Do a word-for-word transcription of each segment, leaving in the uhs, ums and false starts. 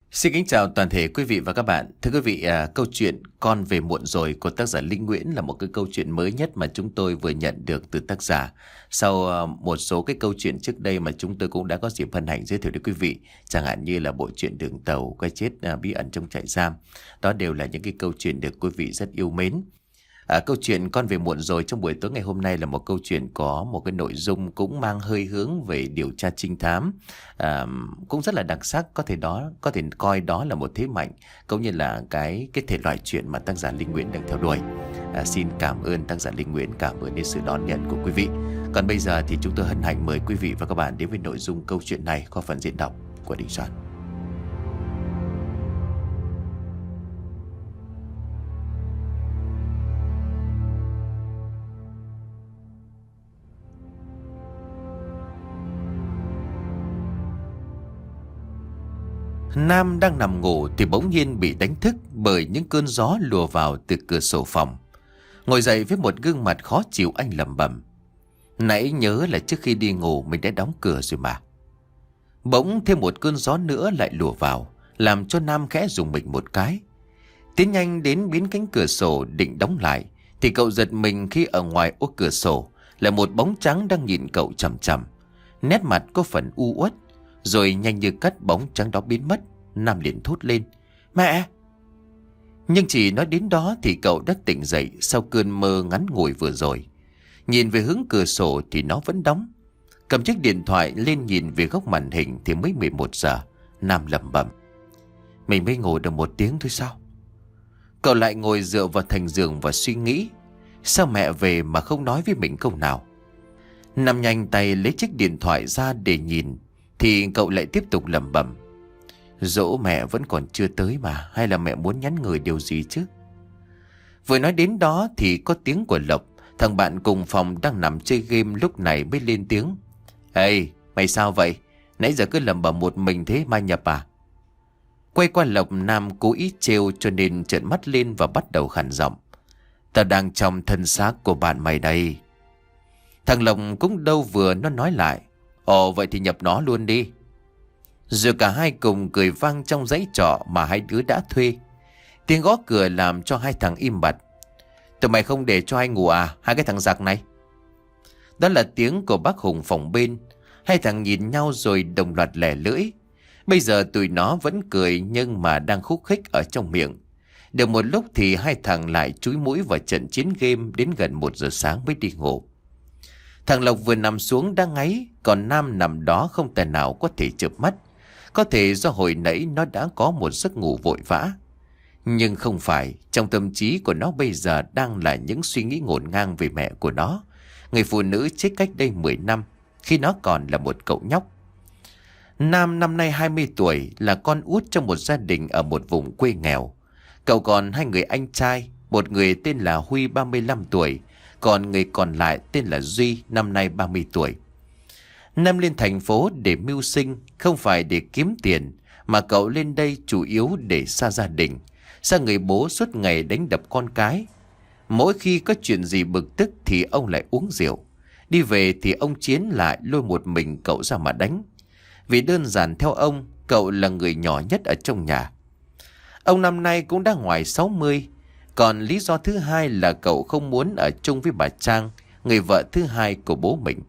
Xin kính chào toàn thể quý vị và các bạn. Thưa quý vị, à, câu chuyện Con về muộn rồi của tác giả Linh Nguyễn là một cái câu chuyện mới nhất mà chúng tôi vừa nhận được từ tác giả. Sau à, một số cái câu chuyện trước đây mà chúng tôi cũng đã có dịp hân hạnh giới thiệu đến quý vị, chẳng hạn như là bộ truyện Đường Tàu, Cái chết à, bí ẩn trong trại giam. Đó đều là những cái câu chuyện được quý vị rất yêu mến. À, câu chuyện Con về muộn rồi trong buổi tối ngày hôm nay là một câu chuyện có một cái nội dung cũng mang hơi hướng về điều tra trinh thám, à, cũng rất là đặc sắc. Có thể đó có thể coi đó là một thế mạnh cũng như là cái cái thể loại chuyện mà tác giả Linh Nguyễn đang theo đuổi. À, xin cảm ơn tác giả Linh Nguyễn, cảm ơn đến sự đón nhận của quý vị. Còn bây giờ thì chúng tôi hân hạnh mời quý vị và các bạn đến với nội dung câu chuyện này qua phần diễn đọc của Đình Soạn. Nam đang nằm ngủ thì bỗng nhiên bị đánh thức bởi những cơn gió lùa vào từ cửa sổ phòng. Ngồi dậy với một gương mặt khó chịu, anh lẩm bẩm: nãy nhớ là trước khi đi ngủ mình đã đóng cửa rồi mà. Bỗng thêm một cơn gió nữa lại lùa vào, làm cho Nam khẽ rùng mình một cái. Tiến nhanh đến biến cánh cửa sổ định đóng lại thì cậu giật mình khi ở ngoài ô cửa sổ là một bóng trắng đang nhìn cậu chằm chằm. Nét mặt có phần u uất, rồi nhanh như cắt bóng trắng đó biến mất. Nam liền thốt lên: mẹ! Nhưng chỉ nói đến đó thì cậu đã tỉnh dậy sau cơn mơ ngắn ngủi vừa rồi. Nhìn về hướng cửa sổ thì nó vẫn đóng. Cầm chiếc điện thoại lên nhìn về góc màn hình thì mới mười một giờ. Nam lẩm bẩm: mình mới ngủ được một tiếng thôi sao? Cậu lại ngồi dựa vào thành giường và suy nghĩ, sao mẹ về mà không nói với mình câu nào? Nam nhanh tay lấy chiếc điện thoại ra để nhìn thì cậu lại tiếp tục lẩm bẩm: dỗ mẹ vẫn còn chưa tới mà, hay là mẹ muốn nhắn người điều gì chứ? Vừa nói đến đó thì có tiếng của Lộc, thằng bạn cùng phòng đang nằm chơi game lúc này mới lên tiếng: ê, mày sao vậy? Nãy giờ cứ lẩm bẩm một mình thế, ma nhập à? Quay qua Lộc, Nam cố ý trêu cho nên trợn mắt lên và bắt đầu khàn giọng: tao đang trong thân xác của bạn mày đây. Thằng Lộc cũng đâu vừa nó nói lại: ồ, vậy thì nhập nó luôn đi. Rồi cả hai cùng cười vang trong dãy trọ mà hai đứa đã thuê. Tiếng gõ cửa làm cho hai thằng im bặt. Tụi mày không để cho ai ngủ à, hai cái thằng giặc này? Đó là tiếng của bác Hùng phòng bên. Hai thằng nhìn nhau rồi đồng loạt lẻ lưỡi. Bây giờ tụi nó vẫn cười nhưng mà đang khúc khích ở trong miệng. Được một lúc thì hai thằng lại chúi mũi vào trận chiến game đến gần một giờ sáng mới đi ngủ. Thằng Lộc vừa nằm xuống đang ngáy, còn Nam nằm đó không thể nào có thể chợp mắt. Có thể do hồi nãy nó đã có một giấc ngủ vội vã. Nhưng không phải, trong tâm trí của nó bây giờ đang là những suy nghĩ ngổn ngang về mẹ của nó, người phụ nữ chết cách đây mười năm, khi nó còn là một cậu nhóc. Nam năm nay hai mươi tuổi, là con út trong một gia đình ở một vùng quê nghèo. Cậu còn hai người anh trai, một người tên là Huy ba mươi lăm tuổi, còn người còn lại tên là Duy, năm nay ba mươi tuổi. Nam lên thành phố để mưu sinh, không phải để kiếm tiền, mà cậu lên đây chủ yếu để xa gia đình, xa người bố suốt ngày đánh đập con cái. Mỗi khi có chuyện gì bực tức thì ông lại uống rượu. Đi về thì ông Chiến lại lôi một mình cậu ra mà đánh. Vì đơn giản theo ông, cậu là người nhỏ nhất ở trong nhà. Ông năm nay cũng đã ngoài sáu mươi. Còn lý do thứ hai là cậu không muốn ở chung với bà Trang, người vợ thứ hai của bố mình.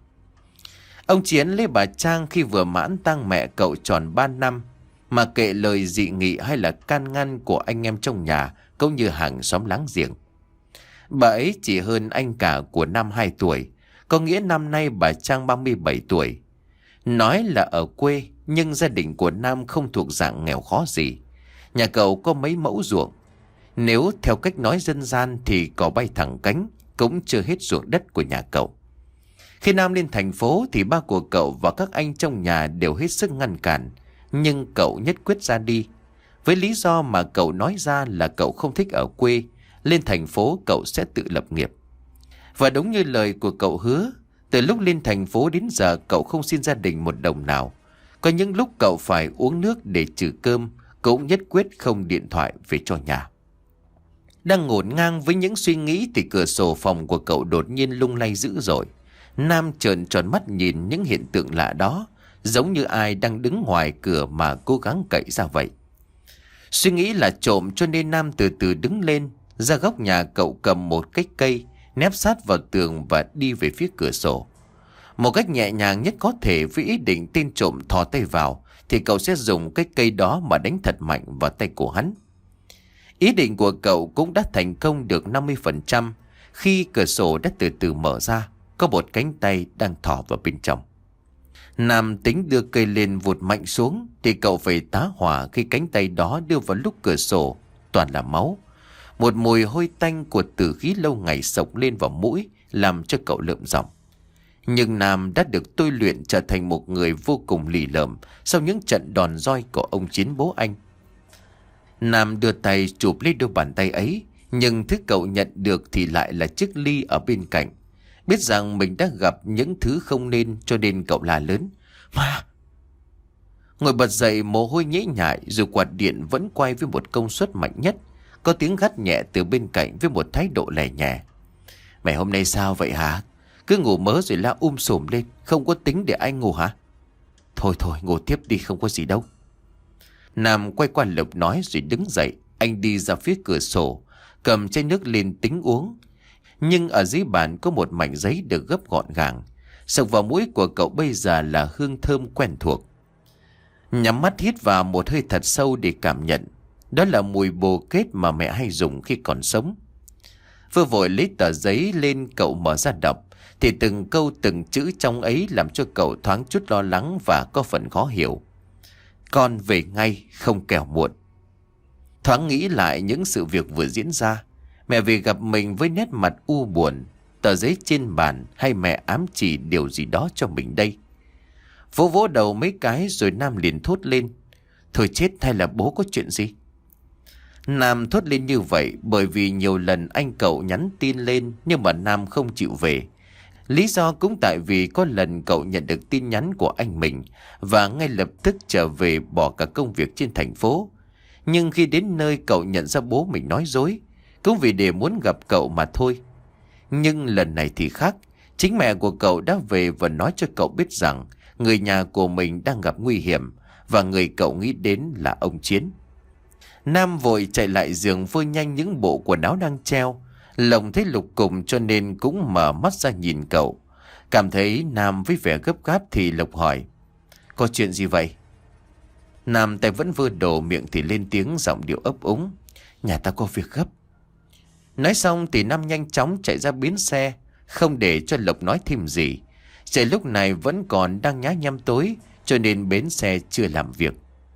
Ông Chiến lấy bà Trang khi vừa mãn tang mẹ cậu tròn ba năm, mà kệ lời dị nghị hay là can ngăn của anh em trong nhà cũng như hàng xóm láng giềng. Bà ấy chỉ hơn anh cả của Nam hai tuổi, có nghĩa năm nay bà Trang ba mươi bảy tuổi. Nói là ở quê, nhưng gia đình của Nam không thuộc dạng nghèo khó gì. Nhà cậu có mấy mẫu ruộng. Nếu theo cách nói dân gian thì cỏ bay thẳng cánh, cũng chưa hết ruộng đất của nhà cậu. Khi Nam lên thành phố thì ba của cậu và các anh trong nhà đều hết sức ngăn cản, nhưng cậu nhất quyết ra đi. Với lý do mà cậu nói ra là cậu không thích ở quê, lên thành phố cậu sẽ tự lập nghiệp. Và đúng như lời của cậu hứa, từ lúc lên thành phố đến giờ cậu không xin gia đình một đồng nào. Có những lúc cậu phải uống nước để trừ cơm, cũng nhất quyết không điện thoại về cho nhà. Đang ngổn ngang với những suy nghĩ thì cửa sổ phòng của cậu đột nhiên lung lay dữ dội. Nam trợn tròn mắt nhìn những hiện tượng lạ đó, giống như ai đang đứng ngoài cửa mà cố gắng cậy ra vậy. Suy nghĩ là trộm cho nên Nam từ từ đứng lên. Ra góc nhà cậu cầm một cái cây, nép sát vào tường và đi về phía cửa sổ. Một cách nhẹ nhàng nhất có thể, với ý định tên trộm thò tay vào thì cậu sẽ dùng cái cây đó mà đánh thật mạnh vào tay của hắn. Ý định của cậu cũng đã thành công được năm mươi phần trăm khi cửa sổ đã từ từ mở ra, có một cánh tay đang thò vào bên trong. Nam tính đưa cây lên vụt mạnh xuống thì cậu phải tá hỏa khi cánh tay đó đưa vào lúc cửa sổ toàn là máu. Một mùi hôi tanh của tử khí lâu ngày sộc lên vào mũi làm cho cậu lợm giọng. Nhưng Nam đã được tôi luyện trở thành một người vô cùng lì lợm sau những trận đòn roi của ông Chiến bố anh. Nam đưa tay chụp lấy đôi bàn tay ấy, nhưng thứ cậu nhận được thì lại là chiếc ly ở bên cạnh. Biết rằng mình đã gặp những thứ không nên cho nên cậu la lớn: "Ma!" Ngồi bật dậy, mồ hôi nhễ nhại, dù quạt điện vẫn quay với một công suất mạnh nhất. Có tiếng gắt nhẹ từ bên cạnh với một thái độ lẻ nhẹ: "Mày hôm nay sao vậy hả? Cứ ngủ mớ rồi la um sùm lên, không có tính để anh ngủ hả?" "Thôi thôi, ngủ tiếp đi, không có gì đâu." Nam quay qua Lộc nói rồi đứng dậy. Anh đi ra phía cửa sổ, cầm chai nước lên tính uống. Nhưng ở dưới bàn có một mảnh giấy được gấp gọn gàng. Sộc vào mũi của cậu bây giờ là hương thơm quen thuộc. Nhắm mắt hít vào một hơi thật sâu để cảm nhận. Đó là mùi bồ kết mà mẹ hay dùng khi còn sống. Vừa vội lấy tờ giấy lên, cậu mở ra đọc thì từng câu từng chữ trong ấy làm cho cậu thoáng chút lo lắng và có phần khó hiểu. "Con về ngay, không kẻo muộn." Thoáng nghĩ lại những sự việc vừa diễn ra. Mẹ về gặp mình với nét mặt u buồn, tờ giấy trên bàn, hay mẹ ám chỉ điều gì đó cho mình đây? Vỗ vỗ đầu mấy cái rồi Nam liền thốt lên: "Thôi chết, hay là bố có chuyện gì?" Nam thốt lên như vậy bởi vì nhiều lần anh cậu nhắn tin lên nhưng mà Nam không chịu về. Lý do cũng tại vì có lần cậu nhận được tin nhắn của anh mình và ngay lập tức trở về bỏ cả công việc trên thành phố. Nhưng khi đến nơi cậu nhận ra bố mình nói dối, cũng vì để muốn gặp cậu mà thôi. Nhưng lần này thì khác. Chính mẹ của cậu đã về và nói cho cậu biết rằng người nhà của mình đang gặp nguy hiểm và người cậu nghĩ đến là ông Chiến. Nam vội chạy lại giường phơi nhanh những bộ quần áo đang treo. Lộc thấy lục cùng cho nên cũng mở mắt ra nhìn cậu. Cảm thấy Nam với vẻ gấp gáp thì Lộc hỏi: "Có chuyện gì vậy?" Nam tay vẫn vơ đồ, miệng thì lên tiếng giọng điệu ấp úng: "Nhà ta có việc gấp." Nói xong thì Nam nhanh chóng chạy ra bến xe, không để cho Lộc nói thêm gì. Trời lúc này vẫn còn đang nhá nhem tối cho nên bến xe chưa làm việc.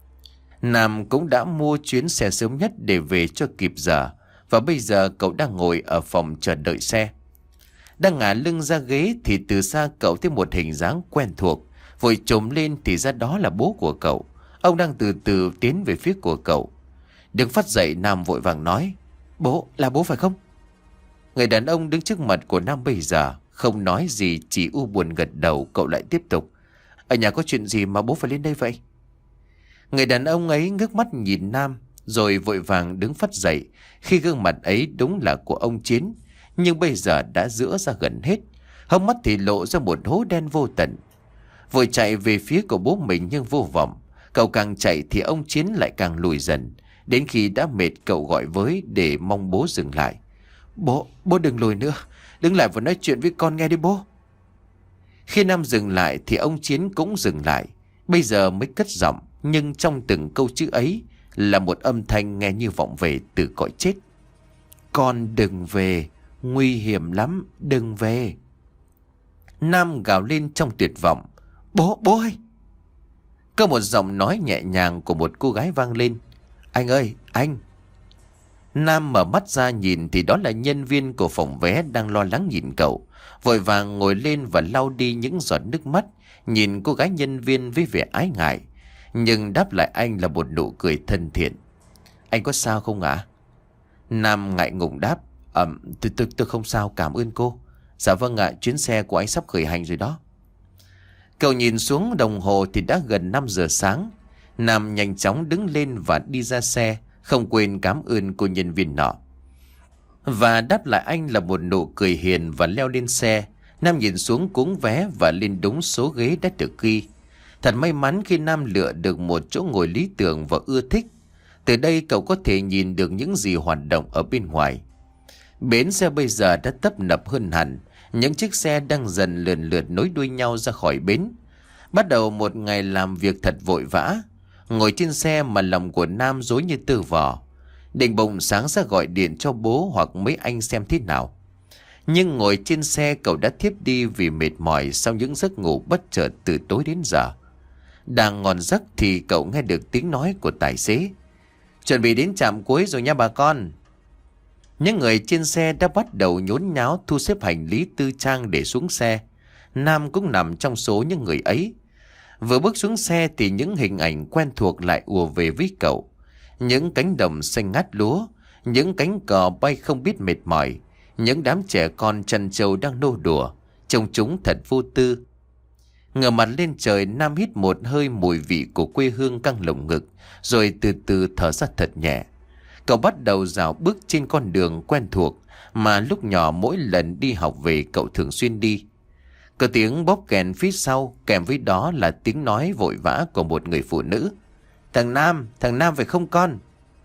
Nam cũng đã mua chuyến xe sớm nhất để về cho kịp giờ. Và bây giờ cậu đang ngồi ở phòng chờ đợi xe. Đang ngả lưng ra ghế thì từ xa cậu thấy một hình dáng quen thuộc. Vội trồm lên thì ra đó là bố của cậu. Ông đang từ từ tiến về phía của cậu. Đứng phát dậy, Nam vội vàng nói: "Bố, là bố phải không?" Người đàn ông đứng trước mặt của Nam bây giờ không nói gì, chỉ u buồn gật đầu. Cậu lại tiếp tục: "Ở nhà có chuyện gì mà bố phải lên đây vậy?" Người đàn ông ấy ngước mắt nhìn Nam rồi vội vàng đứng phắt dậy. Khi gương mặt ấy đúng là của ông Chiến, nhưng bây giờ đã rữa ra gần hết, hốc mắt thì lộ ra một hố đen vô tận. Vội chạy về phía của bố mình nhưng vô vọng. Cậu càng chạy thì ông Chiến lại càng lùi dần. Đến khi đã mệt, cậu gọi với để mong bố dừng lại: "Bố, bố đừng lùi nữa, đứng lại và nói chuyện với con nghe đi bố." Khi Nam dừng lại thì ông Chiến cũng dừng lại. Bây giờ mới cất giọng, nhưng trong từng câu chữ ấy là một âm thanh nghe như vọng về từ cõi chết: "Con đừng về, nguy hiểm lắm, đừng về." Nam gào lên trong tuyệt vọng: "Bố, bố ơi!" Có một giọng nói nhẹ nhàng của một cô gái vang lên: "Anh ơi, anh!" Nam mở mắt ra nhìn thì đó là nhân viên của phòng vé đang lo lắng nhìn cậu. Vội vàng ngồi lên và lau đi những giọt nước mắt, nhìn cô gái nhân viên với vẻ ái ngại. Nhưng đáp lại anh là một nụ cười thân thiện: "Anh có sao không ạ?" À? Nam ngại ngùng đáp: Ẩm, tôi, tôi, tôi không sao, cảm ơn cô." "Dạ vâng ạ, chuyến xe của anh sắp khởi hành rồi đó." Cậu nhìn xuống đồng hồ thì đã gần năm giờ sáng. Nam nhanh chóng đứng lên và đi ra xe, không quên cảm ơn cô nhân viên nọ. Và đáp lại anh là một nụ cười hiền và leo lên xe. Nam nhìn xuống cuống vé và lên đúng số ghế đã được ghi. Thật may mắn khi Nam lựa được một chỗ ngồi lý tưởng và ưa thích. Từ đây cậu có thể nhìn được những gì hoạt động ở bên ngoài. Bến xe bây giờ đã tấp nập hơn hẳn. Những chiếc xe đang dần lần lượt nối đuôi nhau ra khỏi bến. Bắt đầu một ngày làm việc thật vội vã. Ngồi trên xe mà lòng của Nam rối như tơ vò. Định bụng sáng ra gọi điện cho bố hoặc mấy anh xem thế nào. Nhưng ngồi trên xe cậu đã thiếp đi vì mệt mỏi sau những giấc ngủ bất chợt từ tối đến giờ. Đang ngon giấc thì cậu nghe được tiếng nói của tài xế. Chuẩn bị đến trạm cuối rồi nha bà con. Những người trên xe đã bắt đầu nhốn nháo thu xếp hành lý tư trang để xuống xe. Nam cũng nằm trong số những người ấy. Vừa bước xuống xe thì những hình ảnh quen thuộc lại ùa về với cậu. Những cánh đồng xanh ngát lúa, những cánh cò bay không biết mệt mỏi, những đám trẻ con chăn trâu đang nô đùa, trông chúng thật vô tư. Ngửa mặt lên trời, Nam hít một hơi mùi vị của quê hương căng lồng ngực, rồi từ từ thở ra thật nhẹ. Cậu bắt đầu dạo bước trên con đường quen thuộc mà lúc nhỏ mỗi lần đi học về cậu thường xuyên đi. Có tiếng bóp kèn phía sau, kèm với đó là tiếng nói vội vã của một người phụ nữ. Thằng Nam, thằng Nam phải không con?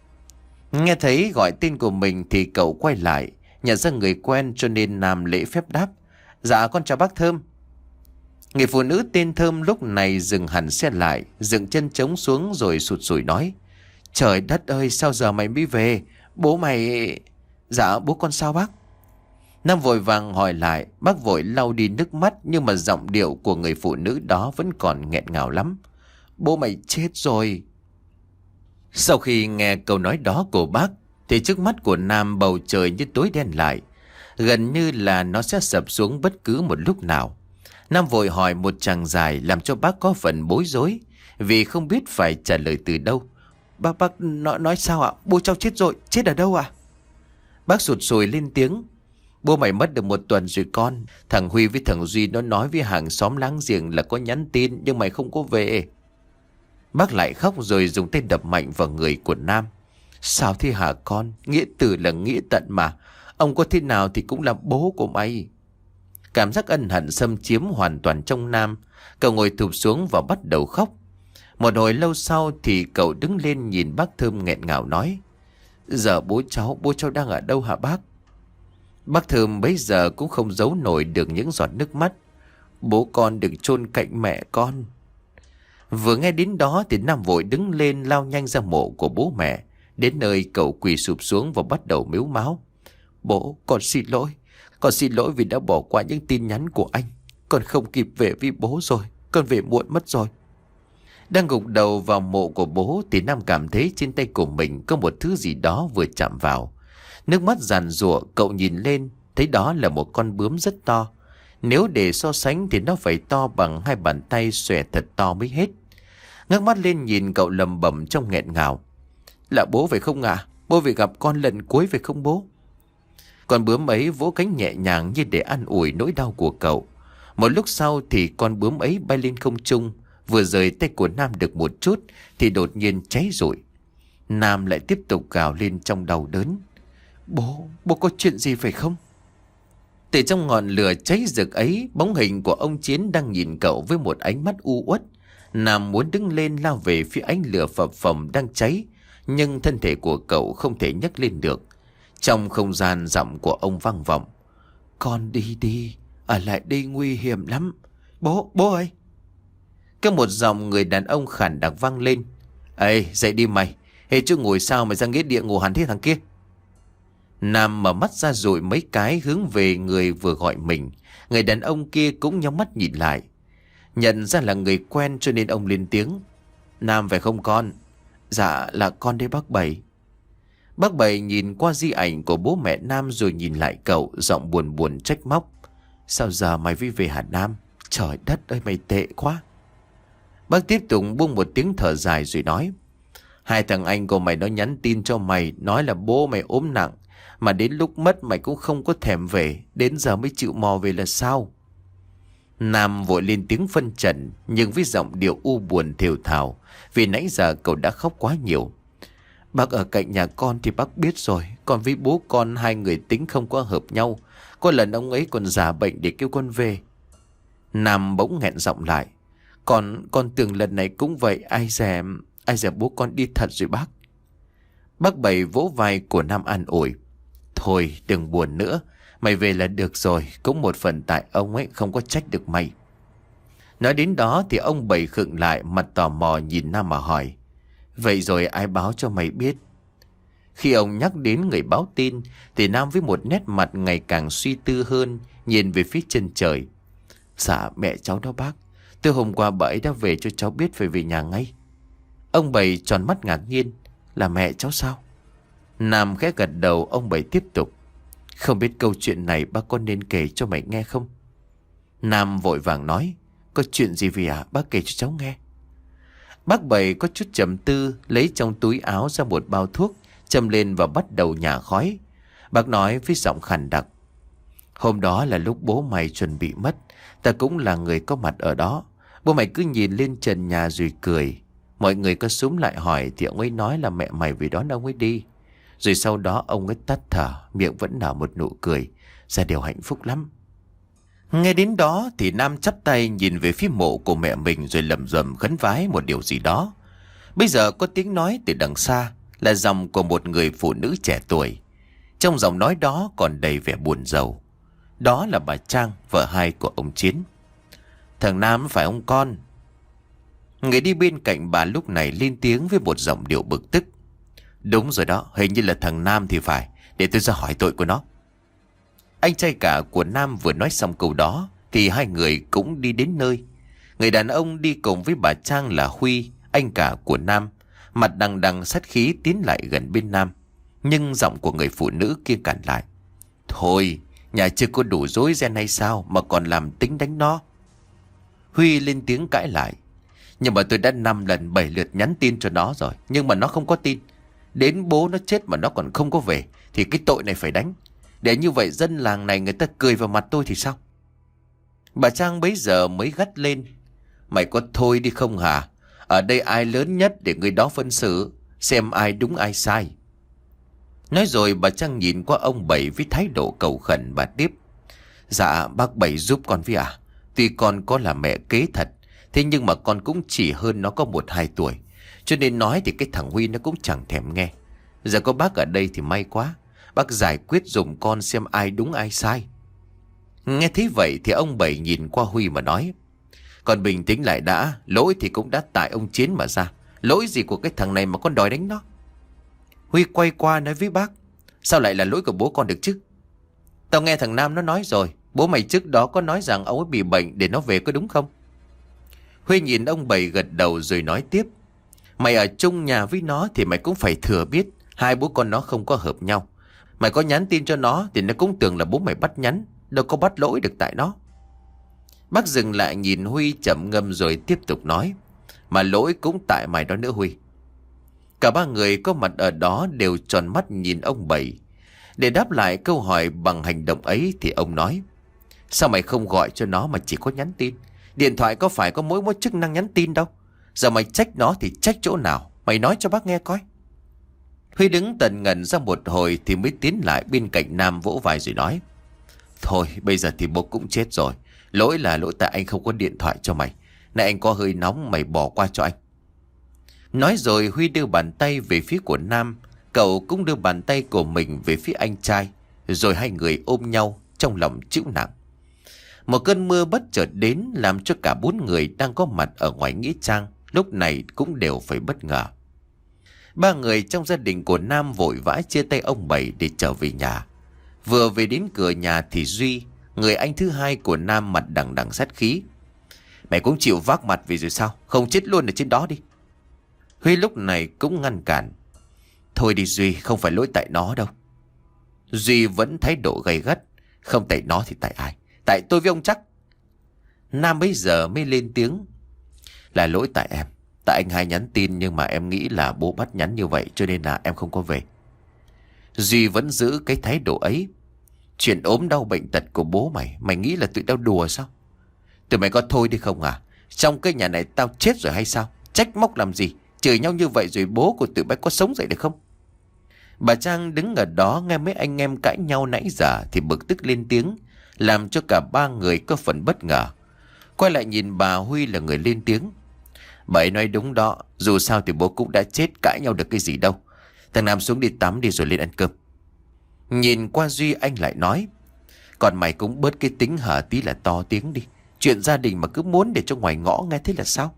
Nghe thấy gọi tên của mình thì cậu quay lại, nhận ra người quen cho nên Nam lễ phép đáp. Dạ con chào bác Thơm. Người phụ nữ tên Thơm lúc này dừng hẳn xe lại, dựng chân trống xuống rồi sụt sùi nói. Trời đất ơi, sao giờ mày mới về? Bố mày... Dạ bố con sao bác? Nam vội vàng hỏi lại. Bác vội lau đi nước mắt, nhưng mà giọng điệu của người phụ nữ đó vẫn còn nghẹn ngào lắm. Bố mày chết rồi. Sau khi nghe câu nói đó của bác thì trước mắt của Nam bầu trời như tối đen lại, gần như là nó sẽ sập xuống bất cứ một lúc nào. Nam vội hỏi một tràng dài làm cho bác có phần bối rối, vì không biết phải trả lời từ đâu. Bác, bác nói, nói sao ạ? Bố cháu chết rồi, chết ở đâu ạ? Bác sụt sùi lên tiếng. Bố mày mất được một tuần rồi con. Thằng Huy với thằng Duy nó nói với hàng xóm láng giềng là có nhắn tin, nhưng mày không có về. Bác lại khóc rồi dùng tay đập mạnh vào người của Nam. Sao thế hả con? Nghĩa tử là nghĩa tận mà. Ông có thế nào thì cũng là bố của mày. Cảm giác ân hận xâm chiếm hoàn toàn trong Nam. Cậu ngồi thụp xuống và bắt đầu khóc. Một hồi lâu sau thì cậu đứng lên nhìn bác Thơm nghẹn ngào nói. Giờ bố cháu, bố cháu đang ở đâu hả bác? Bác Thơm bấy giờ cũng không giấu nổi được những giọt nước mắt. Bố con được chôn cạnh mẹ con. Vừa nghe đến đó thì Nam vội đứng lên lao nhanh ra mộ của bố mẹ. Đến nơi cậu quỳ sụp xuống và bắt đầu mếu máo. Bố, con xin lỗi. Con xin lỗi vì đã bỏ qua những tin nhắn của anh. Con không kịp về với bố rồi. Con về muộn mất rồi. Đang gục đầu vào mộ của bố thì Nam cảm thấy trên tay của mình có một thứ gì đó vừa chạm vào. Nước mắt giàn giụa, cậu nhìn lên thấy đó là một con bướm rất to. Nếu để so sánh thì nó phải to bằng hai bàn tay xòe thật to mới hết. Ngước mắt lên nhìn cậu lầm bầm trong nghẹn ngào. Là bố phải không ạ? À? Bố về gặp con lần cuối phải không bố? Con bướm ấy vỗ cánh nhẹ nhàng như để an ủi nỗi đau của cậu. Một lúc sau thì con bướm ấy bay lên không trung. Vừa rời tay của Nam được một chút thì đột nhiên cháy rụi. Nam lại tiếp tục gào lên trong đau đớn. Bố, bố có chuyện gì phải không? Từ trong ngọn lửa cháy rực ấy, bóng hình của ông Chiến đang nhìn cậu với một ánh mắt u uất. Nam muốn đứng lên lao về phía ánh lửa phập phồng đang cháy, nhưng thân thể của cậu không thể nhấc lên được. Trong không gian giọng của ông vang vọng. Con đi đi, ở lại đây nguy hiểm lắm. Bố, bố ơi! Cái một giọng người đàn ông khản đặc vang lên. Ê, dậy đi mày. Hê chứ ngồi sao mày ra nghĩa địa ngủ hẳn thế thằng kia? Nam mở mắt ra rồi mấy cái hướng về người vừa gọi mình. Người đàn ông kia cũng nhắm mắt nhìn lại. Nhận ra là người quen cho nên ông lên tiếng. Nam phải không con? Dạ là con đây bác Bảy. Bác Bảy nhìn qua di ảnh của bố mẹ Nam rồi nhìn lại cậu, giọng buồn buồn trách móc. Sao giờ mày mới về hả Nam? Trời đất ơi mày tệ quá. Bác tiếp tục buông một tiếng thở dài rồi nói. Hai thằng anh của mày nó nhắn tin cho mày, nói là bố mày ốm nặng, mà đến lúc mất mày cũng không có thèm về, đến giờ mới chịu mò về là sao? Nam vội lên tiếng phân trần, nhưng với giọng điệu u buồn thều thào, vì nãy giờ cậu đã khóc quá nhiều. Bác ở cạnh nhà con thì bác biết rồi, còn với bố con hai người tính không có hợp nhau. Có lần ông ấy còn giả bệnh để kêu con về. Nam bỗng nghẹn giọng lại. Còn con tưởng lần này cũng vậy, ai dè, ai dè bố con đi thật rồi bác. Bác Bảy vỗ vai của Nam an ủi. Thôi đừng buồn nữa, mày về là được rồi, cũng một phần tại ông ấy, không có trách được mày. Nói đến đó thì ông Bảy khựng lại, mặt tò mò nhìn Nam mà hỏi. Vậy rồi ai báo cho mày biết? Khi ông nhắc đến người báo tin thì Nam với một nét mặt ngày càng suy tư hơn, nhìn về phía chân trời. Dạ mẹ cháu đó bác, từ hôm qua bà ấy đã về cho cháu biết phải về nhà ngay. Ông Bảy tròn mắt ngạc nhiên. Là mẹ cháu sao? Nam khẽ gật đầu. Ông Bảy tiếp tục. Không biết câu chuyện này bác có nên kể cho mày nghe không? Nam vội vàng nói. Có chuyện gì vậy à? Bác kể cho cháu nghe. Bác Bảy có chút trầm tư, lấy trong túi áo ra một bao thuốc, châm lên và bắt đầu nhả khói. Bác nói với giọng khàn đặc. Hôm đó là lúc bố mày chuẩn bị mất, ta cũng là người có mặt ở đó. Bố mày cứ nhìn lên trần nhà rồi cười. Mọi người có xúm lại hỏi thì ông ấy nói là mẹ mày về đón ông ấy đi. Rồi sau đó ông ấy tắt thở, miệng vẫn nở một nụ cười, ra điều hạnh phúc lắm. Nghe đến đó thì Nam chắp tay nhìn về phía mộ của mẹ mình rồi lẩm rẩm khấn vái một điều gì đó. Bây giờ có tiếng nói từ đằng xa, là giọng của một người phụ nữ trẻ tuổi. Trong giọng nói đó còn đầy vẻ buồn rầu. Đó là bà Trang, vợ hai của ông Chiến. Thằng Nam phải không con? Người đi bên cạnh bà lúc này lên tiếng với một giọng điệu bực tức. Đúng rồi đó, hình như là thằng Nam thì phải. Để tôi ra hỏi tội của nó. Anh trai cả của Nam vừa nói xong câu đó thì hai người cũng đi đến nơi. Người đàn ông đi cùng với bà Trang là Huy, anh cả của Nam, mặt đằng đằng sát khí tiến lại gần bên Nam. Nhưng giọng của người phụ nữ kia cản lại. Thôi, nhà chưa có đủ rối ren hay sao mà còn làm tính đánh nó? Huy lên tiếng cãi lại. Nhưng mà tôi đã năm lần bảy lượt nhắn tin cho nó rồi, nhưng mà nó không có tin. Đến bố nó chết mà nó còn không có về, thì cái tội này phải đánh. Để như vậy dân làng này người ta cười vào mặt tôi thì sao? Bà Trang bấy giờ mới gắt lên. Mày có thôi đi không hả? Ở đây ai lớn nhất để người đó phân xử, xem ai đúng ai sai. Nói rồi bà Trang nhìn qua ông Bảy với thái độ cầu khẩn. Bà tiếp. Dạ bác Bảy giúp con với à. Tuy con có là mẹ kế thật, thế nhưng mà con cũng chỉ hơn nó có một hai tuổi. Cho nên nói thì cái thằng Huy nó cũng chẳng thèm nghe. Giờ có bác ở đây thì may quá. Bác giải quyết dùm con xem ai đúng ai sai. Nghe thấy vậy thì ông Bảy nhìn qua Huy mà nói. Con bình tĩnh lại đã. Lỗi thì cũng đã tại ông Chiến mà ra. Lỗi gì của cái thằng này mà con đòi đánh nó? Huy quay qua nói với bác. Sao lại là lỗi của bố con được chứ? Tao nghe thằng Nam nó nói rồi. Bố mày trước đó có nói rằng ông ấy bị bệnh để nó về, có đúng không? Huy nhìn ông Bảy gật đầu rồi nói tiếp. Mày ở chung nhà với nó thì mày cũng phải thừa biết hai bố con nó không có hợp nhau. Mày có nhắn tin cho nó thì nó cũng tưởng là bố mày bắt nhắn, đâu có bắt lỗi được tại nó. Bác dừng lại nhìn Huy trầm ngâm rồi tiếp tục nói. Mà lỗi cũng tại mày đó nữa Huy. Cả ba người có mặt ở đó đều tròn mắt nhìn ông Bảy. Để đáp lại câu hỏi bằng hành động ấy thì ông nói. Sao mày không gọi cho nó mà chỉ có nhắn tin? Điện thoại có phải có mỗi một chức năng nhắn tin đâu. Giờ mày trách nó thì trách chỗ nào? Mày nói cho bác nghe coi. Huy đứng tần ngần ra một hồi thì mới tiến lại bên cạnh Nam vỗ vai rồi nói. Thôi bây giờ thì bố cũng chết rồi. Lỗi là lỗi tại anh không có điện thoại cho mày. Này anh có hơi nóng mày bỏ qua cho anh. Nói rồi Huy đưa bàn tay về phía của Nam. Cậu cũng đưa bàn tay của mình về phía anh trai. Rồi hai người ôm nhau trong lòng chịu nặng. Một cơn mưa bất chợt đến làm cho cả bốn người đang có mặt ở ngoài nghĩa trang lúc này cũng đều phải bất ngờ. Ba người trong gia đình của Nam vội vã chia tay ông Bảy để trở về nhà. Vừa về đến cửa nhà thì Duy, người anh thứ hai của Nam, mặt đằng đằng sát khí. Mày cũng chịu vác mặt vì rồi sao? Không chết luôn ở trên đó đi. Huy lúc này cũng ngăn cản. Thôi đi Duy, không phải lỗi tại nó đâu. Duy vẫn thái độ gay gắt. Không tại nó thì tại ai? Tại tôi với ông chắc. Nam bây giờ mới lên tiếng. Là lỗi tại em. Tại anh hai nhắn tin nhưng mà em nghĩ là bố bắt nhắn như vậy cho nên là em không có về. Duy vẫn giữ cái thái độ ấy. Chuyện ốm đau bệnh tật của bố mày, mày nghĩ là tụi tao đùa sao? Tụi mày có thôi đi không à? Trong cái nhà này tao chết rồi hay sao? Trách móc làm gì? Chửi nhau như vậy rồi bố của tụi bay có sống dậy được không? Bà Trang đứng ở đó nghe mấy anh em cãi nhau nãy giờ thì bực tức lên tiếng, làm cho cả ba người có phần bất ngờ. Quay lại nhìn bà Huy là người lên tiếng. Bà ấy nói đúng đó, dù sao thì bố cũng đã chết, cãi nhau được cái gì đâu. Thằng Nam xuống đi tắm đi rồi lên ăn cơm. Nhìn qua Duy anh lại nói: Còn mày cũng bớt cái tính hở tí là to tiếng đi. Chuyện gia đình mà cứ muốn để cho ngoài ngõ nghe thế là sao?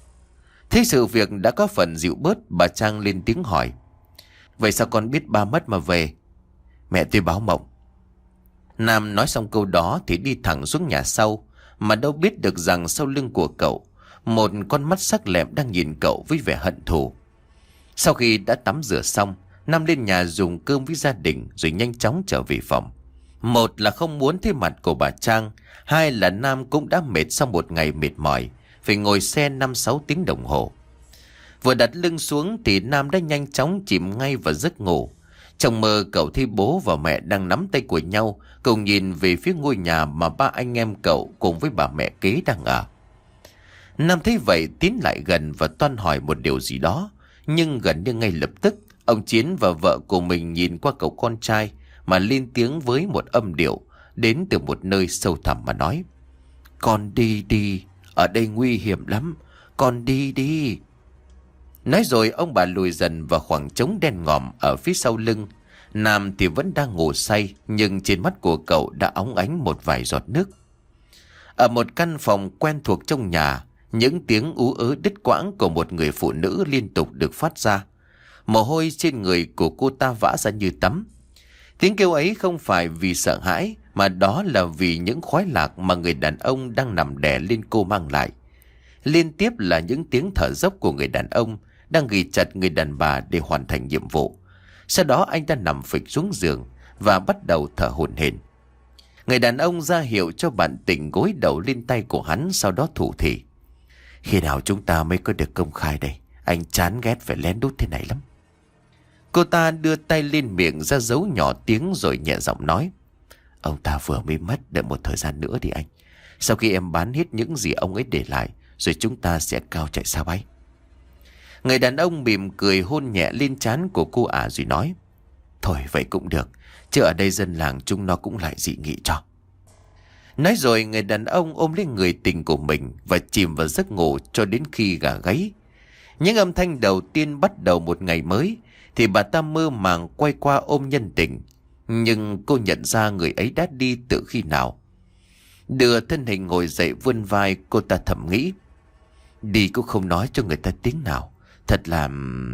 Thế sự việc đã có phần dịu bớt, bà Trang lên tiếng hỏi: Vậy sao con biết ba mất mà về? Mẹ tôi báo mộng. Nam nói xong câu đó thì đi thẳng xuống nhà sau, mà đâu biết được rằng sau lưng của cậu, một con mắt sắc lẹm đang nhìn cậu với vẻ hận thù. Sau khi đã tắm rửa xong, Nam lên nhà dùng cơm với gia đình rồi nhanh chóng trở về phòng. Một là không muốn thấy mặt của bà Trang, hai là Nam cũng đã mệt sau một ngày mệt mỏi, phải ngồi xe năm sáu tiếng đồng hồ. Vừa đặt lưng xuống thì Nam đã nhanh chóng chìm ngay vào giấc ngủ. Trong mơ cậu thấy bố và mẹ đang nắm tay của nhau, cùng nhìn về phía ngôi nhà mà ba anh em cậu cùng với bà mẹ kế đang ở. Nam thấy vậy tiến lại gần và toan hỏi một điều gì đó, nhưng gần như ngay lập tức ông Chiến và vợ của mình nhìn qua cậu con trai mà lên tiếng với một âm điệu đến từ một nơi sâu thẳm mà nói: Con đi đi, ở đây nguy hiểm lắm, con đi đi. Nói rồi ông bà lùi dần vào khoảng trống đen ngòm ở phía sau lưng. Nam thì vẫn đang ngủ say, nhưng trên mắt của cậu đã óng ánh một vài giọt nước. Ở một căn phòng quen thuộc trong nhà, những tiếng ú ớ đứt quãng của một người phụ nữ liên tục được phát ra. Mồ hôi trên người của cô ta vã ra như tắm. Tiếng kêu ấy không phải vì sợ hãi, mà đó là vì những khoái lạc mà người đàn ông đang nằm đè lên cô mang lại. Liên tiếp là những tiếng thở dốc của người đàn ông đang ghi chặt người đàn bà để hoàn thành nhiệm vụ. Sau đó anh ta nằm phịch xuống giường và bắt đầu thở hổn hển. Người đàn ông ra hiệu cho bạn tình gối đầu lên tay của hắn, sau đó thủ thỉ: Khi nào chúng ta mới có được công khai đây? Anh chán ghét phải lén đút thế này lắm. Cô ta đưa tay lên miệng ra dấu nhỏ tiếng rồi nhẹ giọng nói: Ông ta vừa mới mất, đợi một thời gian nữa đi anh. Sau khi em bán hết những gì ông ấy để lại, rồi chúng ta sẽ cao chạy xa bay. Người đàn ông mỉm cười hôn nhẹ lên trán của cô ả rồi nói: Thôi vậy cũng được, chứ ở đây dân làng chúng nó cũng lại dị nghị cho. Nói rồi người đàn ông ôm lấy người tình của mình và chìm vào giấc ngủ cho đến khi gà gáy. Những âm thanh đầu tiên bắt đầu một ngày mới thì bà ta mơ màng quay qua ôm nhân tình, nhưng cô nhận ra người ấy đã đi từ khi nào. Đưa thân hình ngồi dậy vươn vai, cô ta thầm nghĩ: Đi cũng không nói cho người ta tiếng nào, thật là...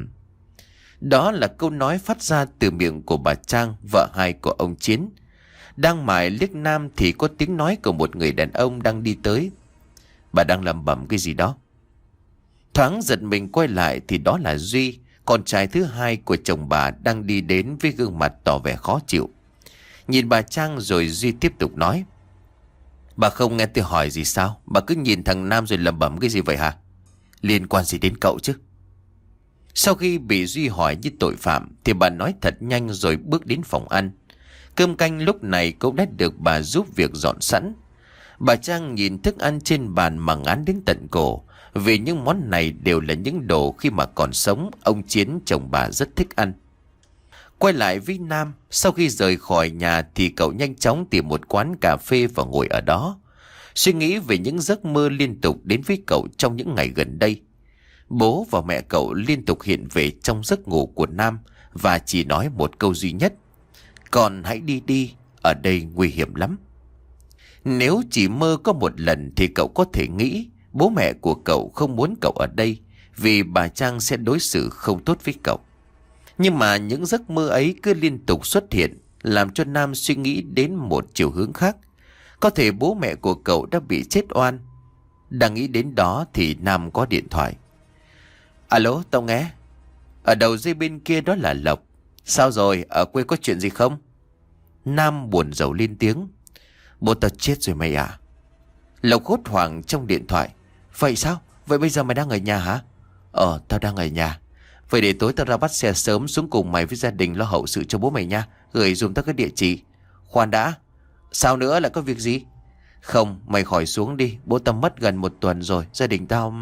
Đó là câu nói phát ra từ miệng của bà Trang, vợ hai của ông Chiến. Đang mải liếc Nam thì có tiếng nói của một người đàn ông đang đi tới. Bà đang lẩm bẩm cái gì đó. Thoáng giật mình quay lại thì đó là Duy, con trai thứ hai của chồng bà, đang đi đến với gương mặt tỏ vẻ khó chịu. Nhìn bà Trang rồi Duy tiếp tục nói: Bà không nghe tôi hỏi gì sao? Bà cứ nhìn thằng Nam rồi lẩm bẩm cái gì vậy hả? Liên quan gì đến cậu chứ? Sau khi bị Duy hỏi như tội phạm thì bà nói thật nhanh rồi bước đến phòng ăn. Cơm canh lúc này cũng đã được bà giúp việc dọn sẵn. Bà Trang nhìn thức ăn trên bàn mà ngán đến tận cổ, vì những món này đều là những đồ khi mà còn sống ông Chiến chồng bà rất thích ăn. Quay lại với Nam, sau khi rời khỏi nhà thì cậu nhanh chóng tìm một quán cà phê và ngồi ở đó, suy nghĩ về những giấc mơ liên tục đến với cậu trong những ngày gần đây. Bố và mẹ cậu liên tục hiện về trong giấc ngủ của Nam và chỉ nói một câu duy nhất: Con hãy đi đi, ở đây nguy hiểm lắm. Nếu chỉ mơ có một lần thì cậu có thể nghĩ bố mẹ của cậu không muốn cậu ở đây vì bà Trang sẽ đối xử không tốt với cậu. Nhưng mà những giấc mơ ấy cứ liên tục xuất hiện, làm cho Nam suy nghĩ đến một chiều hướng khác. Có thể bố mẹ của cậu đã bị chết oan. Đang nghĩ đến đó thì Nam có điện thoại. Alo, tao nghe. Ở đầu dây bên kia đó là Lộc. Sao rồi, ở quê có chuyện gì không? Nam buồn rầu lên tiếng: Bố tao chết rồi mày à? Lộc hốt hoảng trong điện thoại: Vậy sao? Vậy bây giờ mày đang ở nhà hả? Ờ, tao đang ở nhà. Vậy để tối tao ra bắt xe sớm xuống cùng mày với gia đình lo hậu sự cho bố mày nha. Gửi dùm tao cái địa chỉ. Khoan đã, sao nữa, lại có việc gì? Không, mày khỏi xuống đi. Bố tao mất gần một tuần rồi. Gia đình tao...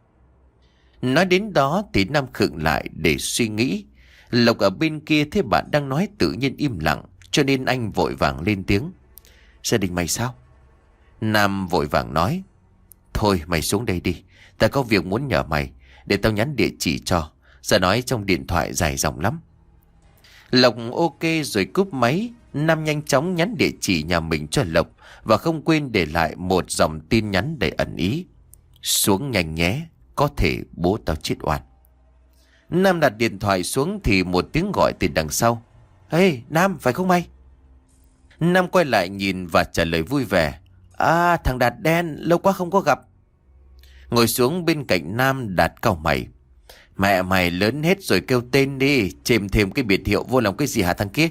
Nói đến đó thì Nam khựng lại để suy nghĩ. Lộc ở bên kia thấy bạn đang nói tự nhiên im lặng, cho nên anh vội vàng lên tiếng: Gia đình mày sao? Nam vội vàng nói: Thôi mày xuống đây đi, tao có việc muốn nhờ mày. Để tao nhắn địa chỉ cho. Giờ nói trong điện thoại dài dòng lắm. Lộc ok rồi cúp máy. Nam nhanh chóng nhắn địa chỉ nhà mình cho Lộc và không quên để lại một dòng tin nhắn đầy ẩn ý: xuống nhanh nhé, có thể bố tao chết oan. Nam đặt điện thoại xuống thì một tiếng gọi từ đằng sau: Ê Nam, phải không mày? Nam quay lại nhìn và trả lời vui vẻ: À, thằng Đạt đen, lâu quá không có gặp. Ngồi xuống bên cạnh Nam, Đạt cau mày: Mẹ mày lớn hết rồi, kêu tên đi, chêm thêm cái biệt hiệu vô lòng cái gì hả thằng kia?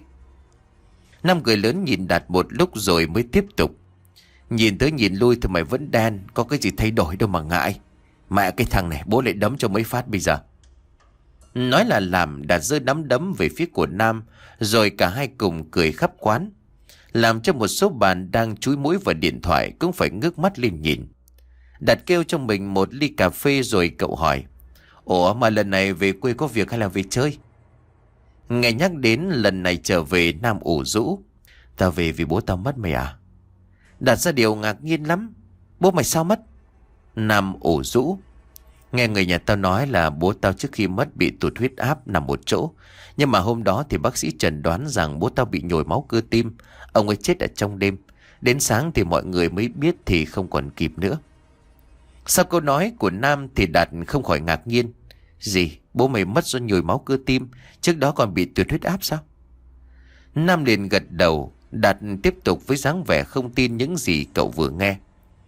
Nam cười lớn nhìn Đạt một lúc rồi mới tiếp tục: Nhìn tới nhìn lui thì mày vẫn đen, có cái gì thay đổi đâu mà ngại. Mẹ cái thằng này bố lại đấm cho mấy phát bây giờ. Nói là làm, Đạt giơ nắm đấm về phía của Nam, rồi cả hai cùng cười khắp quán, làm cho một số bàn đang chúi mũi vào điện thoại cũng phải ngước mắt lên nhìn. Đạt kêu cho mình một ly cà phê rồi cậu hỏi: Ủa mà lần này về quê có việc hay là về chơi? Nghe nhắc đến lần này trở về, Nam ủ rũ: Tao về vì bố tao mất mày à? Đạt ra điều ngạc nhiên lắm: Bố mày sao mất? Nam ủ rũ: Nghe người nhà tao nói là bố tao trước khi mất bị tụt huyết áp nằm một chỗ. Nhưng mà hôm đó thì bác sĩ chẩn đoán rằng bố tao bị nhồi máu cơ tim. Ông ấy chết ở trong đêm. Đến sáng thì mọi người mới biết thì không còn kịp nữa. Sau câu nói của Nam thì Đạt không khỏi ngạc nhiên: Gì? Bố mày mất do nhồi máu cơ tim? Trước đó còn bị tụt huyết áp sao? Nam liền gật đầu. Đạt tiếp tục với dáng vẻ không tin những gì cậu vừa nghe: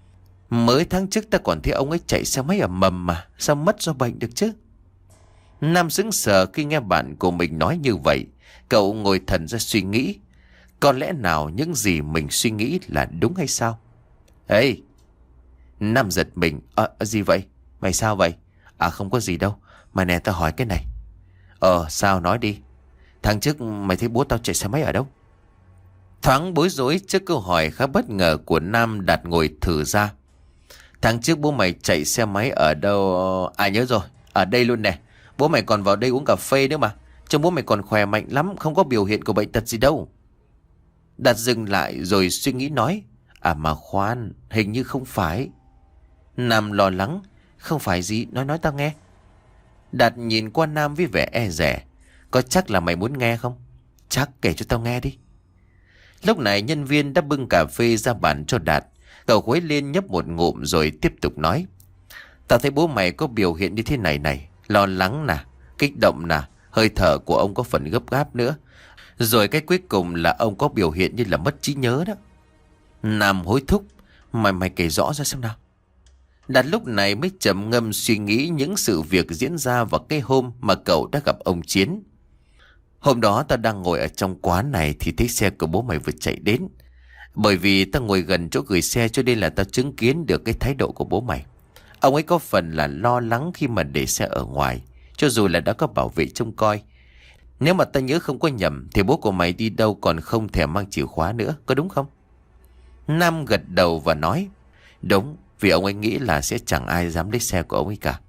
Mới tháng trước ta còn thấy ông ấy chạy xe máy ở mầm mà, sao mất do bệnh được chứ? Nam sững sờ khi nghe bạn của mình nói như vậy. Cậu ngồi thần ra suy nghĩ, có lẽ nào những gì mình suy nghĩ là đúng hay sao? Ê! Nam giật mình: Ờ, gì vậy? Mày sao vậy? À không có gì đâu. Mà nè, tao hỏi cái này. Ờ, sao, nói đi. Tháng trước mày thấy bố tao chạy xe máy ở đâu? Thoáng bối rối trước câu hỏi khá bất ngờ của Nam, Đạt ngồi thử ra: Tháng trước bố mày chạy xe máy ở đâu? À nhớ rồi, ở đây luôn nè. Bố mày còn vào đây uống cà phê nữa mà. Trông bố mày còn khỏe mạnh lắm, không có biểu hiện của bệnh tật gì đâu. Đạt dừng lại rồi suy nghĩ nói: À mà khoan, hình như không phải. Nam lo lắng: Không phải gì? Nói nói tao nghe. Đạt nhìn qua Nam với vẻ e dè: Có chắc là mày muốn nghe không? Chắc, kể cho tao nghe đi. Lúc này nhân viên đã bưng cà phê ra bàn cho Đạt. Cậu khuấy lên nhấp một ngụm rồi tiếp tục nói: Tao thấy bố mày có biểu hiện như thế này này: lo lắng nè, kích động nè, hơi thở của ông có phần gấp gáp nữa. Rồi cái cuối cùng là ông có biểu hiện như là mất trí nhớ đó. Nam hối thúc: Mày mày kể rõ ra xem nào. Đạt lúc này mới trầm ngâm suy nghĩ những sự việc diễn ra vào cái hôm mà cậu đã gặp ông Chiến. Hôm đó tao đang ngồi ở trong quán này thì thấy xe của bố mày vừa chạy đến. Bởi vì tao ngồi gần chỗ gửi xe cho nên là tao chứng kiến được cái thái độ của bố mày. Ông ấy có phần là lo lắng khi mà để xe ở ngoài, cho dù là đã có bảo vệ trông coi. Nếu mà tao nhớ không có nhầm thì bố của mày đi đâu còn không thèm mang chìa khóa nữa, có đúng không? Nam gật đầu và nói: Đúng, vì ông ấy nghĩ là sẽ chẳng ai dám lấy xe của ông ấy cả.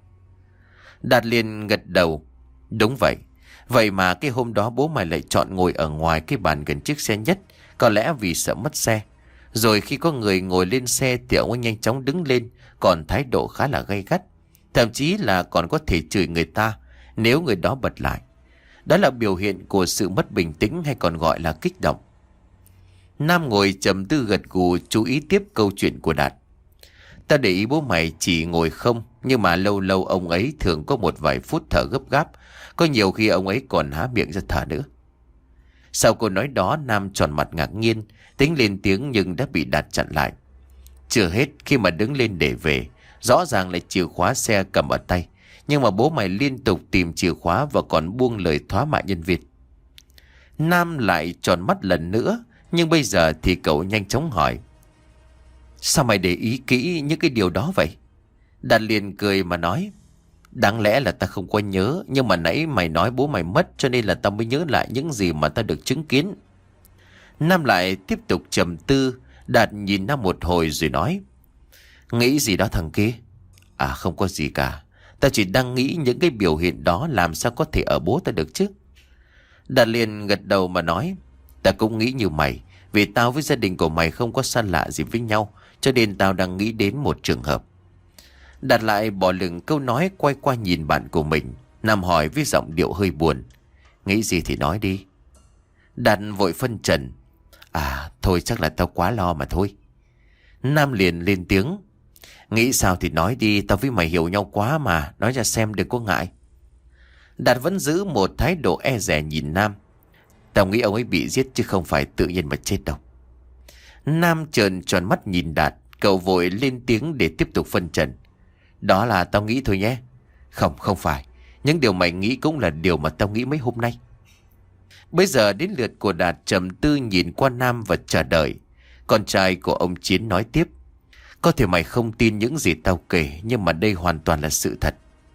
Đạt liền gật đầu: Đúng vậy. Vậy mà cái hôm đó bố mày lại chọn ngồi ở ngoài cái bàn gần chiếc xe nhất, có lẽ vì sợ mất xe. Rồi khi có người ngồi lên xe thì ông ấy nhanh chóng đứng lên, còn thái độ khá là gay gắt. Thậm chí là còn có thể chửi người ta nếu người đó bật lại. Đó là biểu hiện của sự mất bình tĩnh, hay còn gọi là kích động. Nam ngồi trầm tư gật gù, chú ý tiếp câu chuyện của Đạt: Ta để ý bố mày chỉ ngồi không, nhưng mà lâu lâu ông ấy thường có một vài phút thở gấp gáp. Có nhiều khi ông ấy còn há miệng ra thở nữa. Sau câu nói đó, Nam tròn mặt ngạc nhiên, tính lên tiếng nhưng đã bị Đạt chặn lại. Chưa hết, khi mà đứng lên để về, rõ ràng là chìa khóa xe cầm ở tay, nhưng mà bố mày liên tục tìm chìa khóa và còn buông lời thóa mạ nhân viên. Nam lại tròn mắt lần nữa, nhưng bây giờ thì cậu nhanh chóng hỏi: Sao mày để ý kỹ những cái điều đó vậy? Đạt liền cười mà nói: Đáng lẽ là ta không có nhớ, nhưng mà nãy mày nói bố mày mất cho nên là ta mới nhớ lại những gì mà ta được chứng kiến. Nam lại tiếp tục trầm tư. Đạt nhìn Nam một hồi rồi nói: Nghĩ gì đó thằng kia? À không có gì cả. Ta chỉ đang nghĩ những cái biểu hiện đó làm sao có thể ở bố ta được chứ. Đạt liền gật đầu mà nói: Ta cũng nghĩ như mày. Vì tao với gia đình của mày không có xa lạ gì với nhau, cho nên tao đang nghĩ đến một trường hợp. Đạt lại bỏ lửng câu nói, quay qua nhìn bạn của mình. Nam hỏi với giọng điệu hơi buồn: Nghĩ gì thì nói đi. Đạt vội phân trần. À thôi chắc là tao quá lo mà thôi. Nam liền lên tiếng. Nghĩ sao thì nói đi, tao với mày hiểu nhau quá mà, nói ra xem đừng có ngại. Đạt vẫn giữ một thái độ e dè nhìn Nam. Tao nghĩ ông ấy bị giết chứ không phải tự nhiên mà chết đâu. Nam trợn tròn mắt nhìn Đạt. Cậu vội lên tiếng để tiếp tục phân trần. Đó là tao nghĩ thôi nhé. Không, không phải. Những điều mày nghĩ cũng là điều mà tao nghĩ mấy hôm nay. Bây giờ đến lượt của Đạt trầm tư nhìn qua Nam và chờ đợi. Con trai của ông Chiến nói tiếp. Có thể mày không tin những gì tao kể, nhưng mà đây hoàn toàn là sự thật.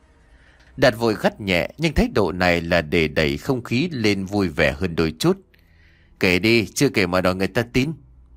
Đạt vội gắt nhẹ, nhưng thái độ này là để đẩy không khí lên vui vẻ hơn đôi chút. Kể đi, chưa kể mà đòi người ta tin.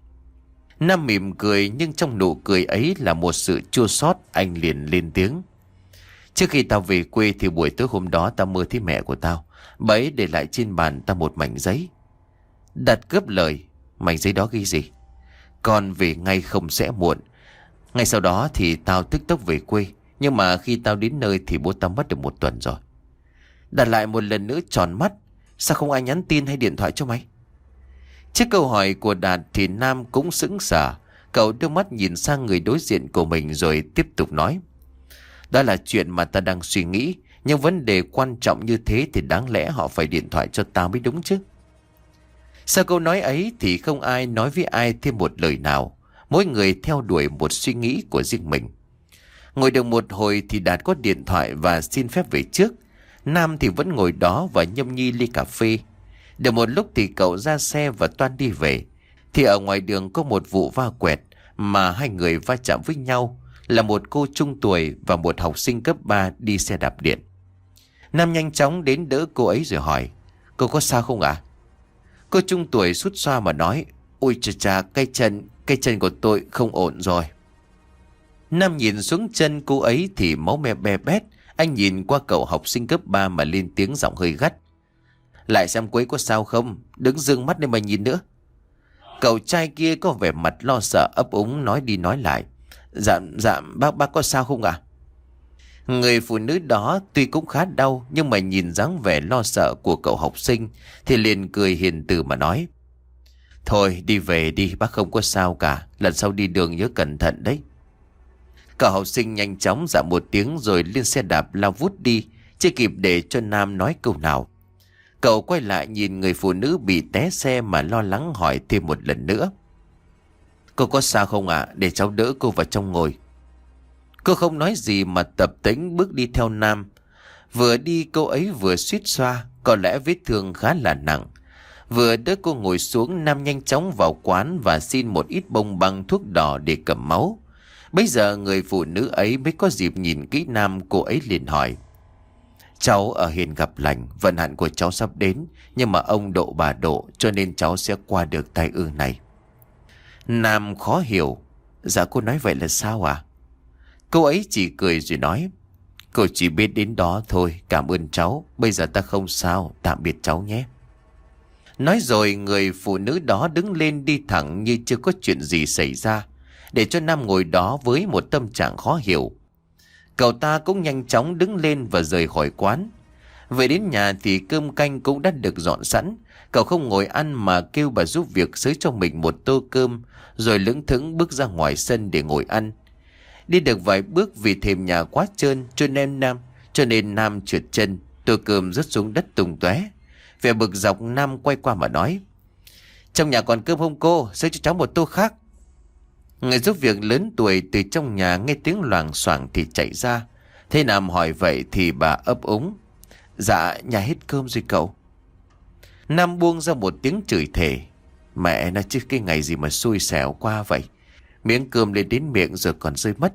Nam mỉm cười, nhưng trong nụ cười ấy là một sự chua xót. Anh liền lên tiếng. Trước khi tao về quê thì buổi tối hôm đó tao mơ thấy mẹ của tao. Bà ấy để lại trên bàn tao một mảnh giấy. Đạt cướp lời. Mảnh giấy đó ghi gì? Con về ngay không sẽ muộn. Ngay sau đó thì tao tức tốc về quê. Nhưng mà khi tao đến nơi thì bố tao mất được một tuần rồi. Đạt lại một lần nữa tròn mắt. Sao không ai nhắn tin hay điện thoại cho mày? Trước câu hỏi của Đạt thì Nam cũng sững sờ. Cậu đưa mắt nhìn sang người đối diện của mình rồi tiếp tục nói. Đó là chuyện mà ta đang suy nghĩ. Nhưng vấn đề quan trọng như thế thì đáng lẽ họ phải điện thoại cho tao mới đúng chứ. Sau câu nói ấy thì không ai nói với ai thêm một lời nào. Mỗi người theo đuổi một suy nghĩ của riêng mình. Ngồi được một hồi thì Đạt có điện thoại và xin phép về trước. Nam thì vẫn ngồi đó và nhâm nhi ly cà phê. Được một lúc thì cậu ra xe và toan đi về. Thì ở ngoài đường có một vụ va quẹt mà hai người va chạm với nhau. Là một cô trung tuổi và một học sinh cấp ba đi xe đạp điện. Nam nhanh chóng đến đỡ cô ấy rồi hỏi. Cô có sao không ạ? À? Cô trung tuổi sút xoa mà nói. Ôi chà chà, cái chân, cái chân của tôi không ổn rồi. Nam nhìn xuống chân cô ấy thì máu me be bét. Anh nhìn qua cậu học sinh cấp ba mà lên tiếng giọng hơi gắt. Lại xem cô ấy có sao không? Đứng dương mắt lên mà nhìn nữa. Cậu trai kia có vẻ mặt lo sợ ấp úng nói đi nói lại. Dạ, dạ, bác, bác có sao không ạ? À? Người phụ nữ đó tuy cũng khá đau, nhưng mà nhìn dáng vẻ lo sợ của cậu học sinh thì liền cười hiền từ mà nói. Thôi đi về đi, bác không có sao cả. Lần sau đi đường nhớ cẩn thận đấy. Cậu học sinh nhanh chóng dạ một tiếng rồi lên xe đạp lao vút đi, chưa kịp để cho Nam nói câu nào. Cậu quay lại nhìn người phụ nữ bị té xe mà lo lắng hỏi thêm một lần nữa. Cô có sao không ạ? À? Để cháu đỡ cô vào trong ngồi. Cô không nói gì mà tập tễnh bước đi theo Nam. Vừa đi cô ấy vừa suýt xoa, có lẽ vết thương khá là nặng. Vừa đỡ cô ngồi xuống, Nam nhanh chóng vào quán và xin một ít bông băng thuốc đỏ để cầm máu. Bây giờ người phụ nữ ấy mới có dịp nhìn kỹ Nam, cô ấy liền hỏi. Cháu ở hiền gặp lành, vận hạn của cháu sắp đến, nhưng mà ông độ bà độ cho nên cháu sẽ qua được tai ương này. Nam khó hiểu. Dạ cô nói vậy là sao à? Cô ấy chỉ cười rồi nói. Cô chỉ biết đến đó thôi, cảm ơn cháu. Bây giờ ta không sao, tạm biệt cháu nhé. Nói rồi người phụ nữ đó đứng lên đi thẳng như chưa có chuyện gì xảy ra, để cho Nam ngồi đó với một tâm trạng khó hiểu. Cậu ta cũng nhanh chóng đứng lên và rời khỏi quán. Về đến nhà thì cơm canh cũng đã được dọn sẵn. Cậu không ngồi ăn mà kêu bà giúp việc xới cho mình một tô cơm, rồi lững thững bước ra ngoài sân để ngồi ăn. Đi được vài bước vì thềm nhà quá trơn cho nên Nam cho nên Nam trượt chân, tô cơm rớt xuống đất tung tóe. Vẻ bực dọc Nam quay qua mà nói. Trong nhà còn cơm không cô? Xới cho cháu một tô khác. Người giúp việc lớn tuổi từ trong nhà nghe tiếng loảng xoảng thì chạy ra. Thế Nam hỏi vậy thì bà ấp úng. Dạ nhà hết cơm rồi cậu. Nam buông ra một tiếng chửi thề. Mẹ nó chứ cái ngày gì mà xui xẻo qua vậy. Miếng cơm lên đến miệng rồi còn rơi mất.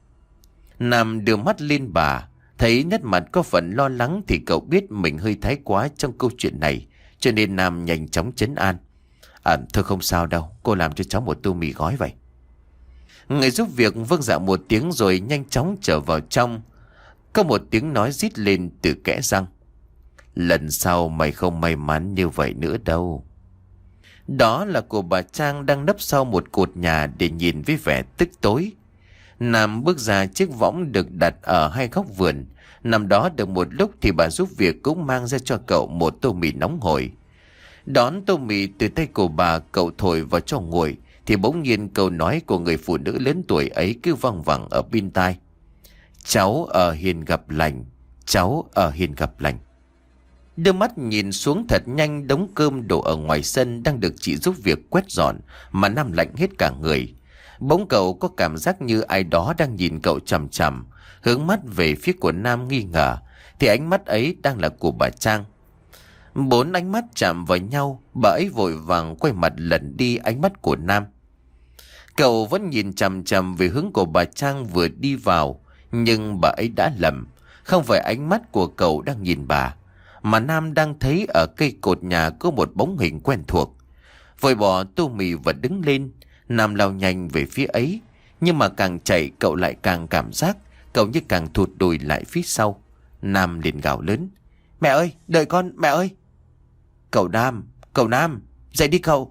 Nam đưa mắt lên bà. Thấy nét mặt có phần lo lắng thì cậu biết mình hơi thái quá trong câu chuyện này. Cho nên Nam nhanh chóng trấn an. À thôi không sao đâu, cô làm cho cháu một tô mì gói vậy. Người giúp việc vâng dạ một tiếng rồi nhanh chóng trở vào trong. Có một tiếng nói rít lên từ kẽ răng. Lần sau mày không may mắn như vậy nữa đâu. Đó là của bà Trang đang nấp sau một cột nhà để nhìn với vẻ tức tối. Nam bước ra chiếc võng được đặt ở hai góc vườn. Nằm đó được một lúc thì bà giúp việc cũng mang ra cho cậu một tô mì nóng hổi. Đón tô mì từ tay của bà, cậu thổi vào cho nguội, thì bỗng nhiên câu nói của người phụ nữ lớn tuổi ấy cứ văng vẳng ở bên tai. Cháu ở hiền gặp lành, cháu ở hiền gặp lành. Đưa mắt nhìn xuống thật nhanh đống cơm đổ ở ngoài sân đang được chị giúp việc quét dọn mà Nam lạnh hết cả người. Bỗng cậu có cảm giác như ai đó đang nhìn cậu chằm chằm, hướng mắt về phía của Nam nghi ngờ, thì ánh mắt ấy đang là của bà Trang. Bốn ánh mắt chạm vào nhau, bà ấy vội vàng quay mặt lẩn đi ánh mắt của Nam. Cậu vẫn nhìn chằm chằm về hướng của bà Trang vừa đi vào, nhưng bà ấy đã lầm. Không phải ánh mắt của cậu đang nhìn bà, mà Nam đang thấy ở cây cột nhà có một bóng hình quen thuộc. Vội bỏ tô mì và đứng lên, Nam lao nhanh về phía ấy. Nhưng mà càng chạy cậu lại càng cảm giác cậu như càng thụt lùi lại phía sau. Nam liền gào lớn: Mẹ ơi, đợi con, mẹ ơi! Cậu Nam, cậu Nam, dậy đi cậu!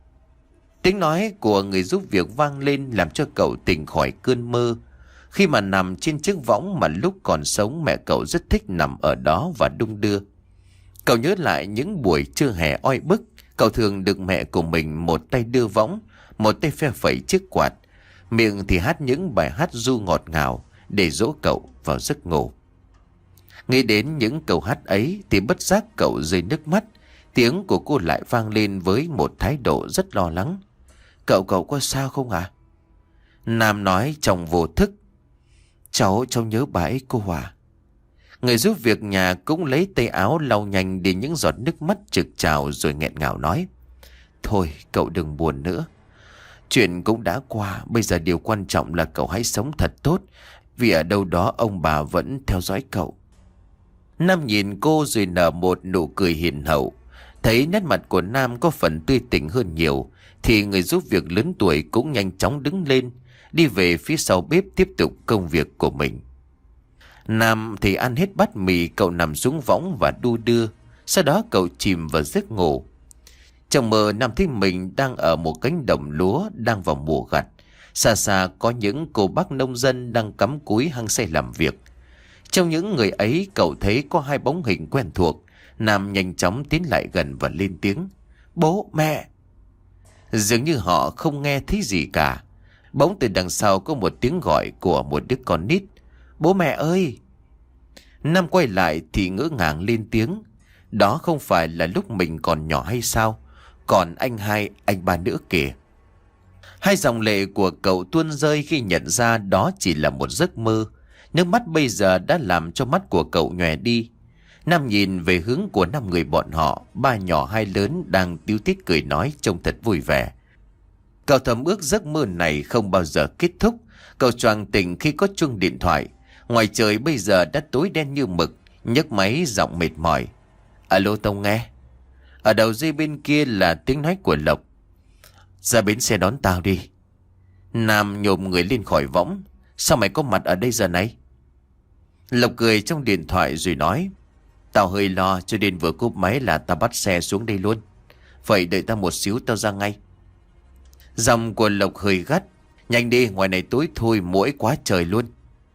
Tiếng nói của người giúp việc vang lên làm cho cậu tỉnh khỏi cơn mơ. Khi mà nằm trên chiếc võng mà lúc còn sống mẹ cậu rất thích nằm ở đó và đung đưa. Cậu nhớ lại những buổi trưa hè oi bức, cậu thường được mẹ của mình một tay đưa võng, một tay phe phẩy chiếc quạt, miệng thì hát những bài hát ru ngọt ngào để dỗ cậu vào giấc ngủ. Nghĩ đến những câu hát ấy thì bất giác cậu rơi nước mắt. Tiếng của cô lại vang lên với một thái độ rất lo lắng: Cậu cậu có sao không ạ? À? Nam nói trong vô thức: Cháu cháu nhớ bà ấy cô à. Người giúp việc nhà cũng lấy tay áo lau nhanh đi những giọt nước mắt trực trào rồi nghẹn ngào nói: Thôi cậu đừng buồn nữa. Chuyện cũng đã qua, bây giờ điều quan trọng là cậu hãy sống thật tốt, vì ở đâu đó ông bà vẫn theo dõi cậu. Nam nhìn cô rồi nở một nụ cười hiền hậu. Thấy nét mặt của Nam có phần tươi tỉnh hơn nhiều, thì người giúp việc lớn tuổi cũng nhanh chóng đứng lên, đi về phía sau bếp tiếp tục công việc của mình. Nam thì ăn hết bát mì, cậu nằm xuống võng và đu đưa. Sau đó cậu chìm vào giấc ngủ. Trong mơ Nam thấy mình đang ở một cánh đồng lúa đang vào mùa gặt. Xa xa có những cô bác nông dân đang cắm cúi hăng say làm việc. Trong những người ấy cậu thấy có hai bóng hình quen thuộc. Nam nhanh chóng tiến lại gần và lên tiếng: Bố, mẹ! Dường như họ không nghe thấy gì cả. Bỗng từ đằng sau có một tiếng gọi của một đứa con nít: Bố mẹ ơi! Nam quay lại thì ngỡ ngàng lên tiếng: Đó không phải là lúc mình còn nhỏ hay sao? Còn anh hai, anh ba nữa kìa. Hai dòng lệ của cậu tuôn rơi khi nhận ra đó chỉ là một giấc mơ. Nước mắt bây giờ đã làm cho mắt của cậu nhòe đi. Nam nhìn về hướng của năm người bọn họ, ba nhỏ hai lớn đang tíu tít cười nói trông thật vui vẻ. Cậu thầm ước giấc mơ này không bao giờ kết thúc. Cậu choàng tỉnh khi có chuông điện thoại. Ngoài trời bây giờ đã tối đen như mực. Nhấc máy giọng mệt mỏi: Alo Tông nghe. Ở đầu dây bên kia là tiếng nói của Lộc: Ra bến xe đón tao đi. Nam nhổm người lên khỏi võng: Sao mày có mặt ở đây giờ này? Lộc cười trong điện thoại rồi nói: Tao hơi lo cho nên vừa cúp máy là tao bắt xe xuống đây luôn. Vậy đợi tao một xíu tao ra ngay. Giọng của Lộc hơi gắt: Nhanh đi, ngoài này tối thôi, muỗi quá trời luôn.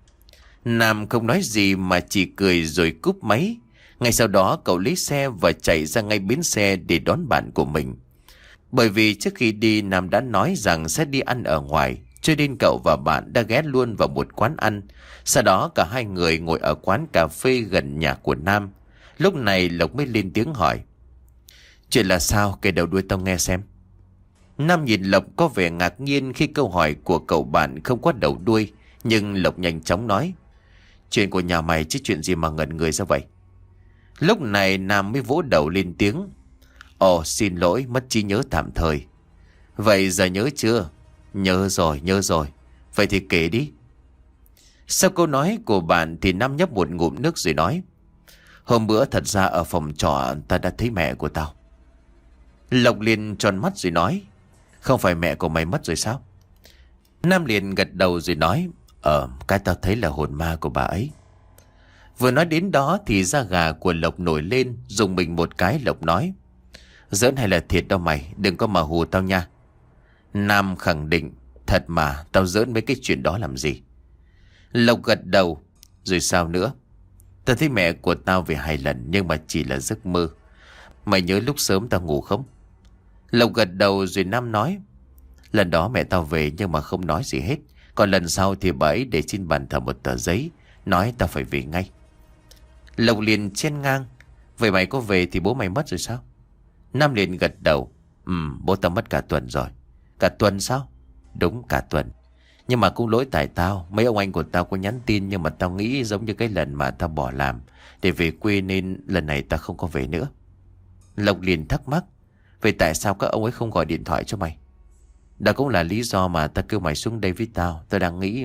Nam không nói gì mà chỉ cười rồi cúp máy. Ngay sau đó cậu lấy xe và chạy ra ngay bến xe để đón bạn của mình. Bởi vì trước khi đi Nam đã nói rằng sẽ đi ăn ở ngoài, cho nên cậu và bạn đã ghé luôn vào một quán ăn. Sau đó cả hai người ngồi ở quán cà phê gần nhà của Nam. Lúc này Lộc mới lên tiếng hỏi: Chuyện là sao, kể đầu đuôi tao nghe xem. Nam nhìn Lộc có vẻ ngạc nhiên khi câu hỏi của cậu bạn không có đầu đuôi. Nhưng Lộc nhanh chóng nói: Chuyện của nhà mày chứ chuyện gì mà ngẩn người ra vậy? Lúc này Nam mới vỗ đầu lên tiếng: Ồ, xin lỗi, mất trí nhớ tạm thời. Vậy giờ nhớ chưa? Nhớ rồi, nhớ rồi. Vậy thì kể đi. Sau câu nói của bạn thì Nam nhấp một ngụm nước rồi nói: Hôm bữa thật ra ở phòng trọ ta đã thấy mẹ của tao. Lộc liền tròn mắt rồi nói: Không phải mẹ của mày mất rồi sao? Nam liền gật đầu rồi nói: Ờ, cái tao thấy là hồn ma của bà ấy. Vừa nói đến đó thì da gà của Lộc nổi lên. Dùng mình một cái, Lộc nói: Giỡn hay là thiệt đâu mày, đừng có mà hù tao nha. Nam khẳng định: Thật mà, tao giỡn mấy cái chuyện đó làm gì. Lộc gật đầu: Rồi sao nữa? Tao thấy mẹ của tao về hai lần nhưng mà chỉ là giấc mơ. Mày nhớ lúc sớm tao ngủ không? Lộc gật đầu rồi Nam nói: Lần đó mẹ tao về nhưng mà không nói gì hết. Còn lần sau thì bà ấy để trên bàn thờ một tờ giấy, nói tao phải về ngay. Lộc liền chen ngang: Vậy mày có về thì bố mày mất rồi sao? Nam liền gật đầu: Ừ, bố tao mất cả tuần rồi. Cả tuần sao? Đúng, cả tuần. Nhưng mà cũng lỗi tại tao. Mấy ông anh của tao có nhắn tin, nhưng mà tao nghĩ giống như cái lần mà tao bỏ làm để về quê, nên lần này tao không có về nữa. Lộc liền thắc mắc: Vậy tại sao các ông ấy không gọi điện thoại cho mày? Đó cũng là lý do mà tao kêu mày xuống đây với tao. Tao đang nghĩ...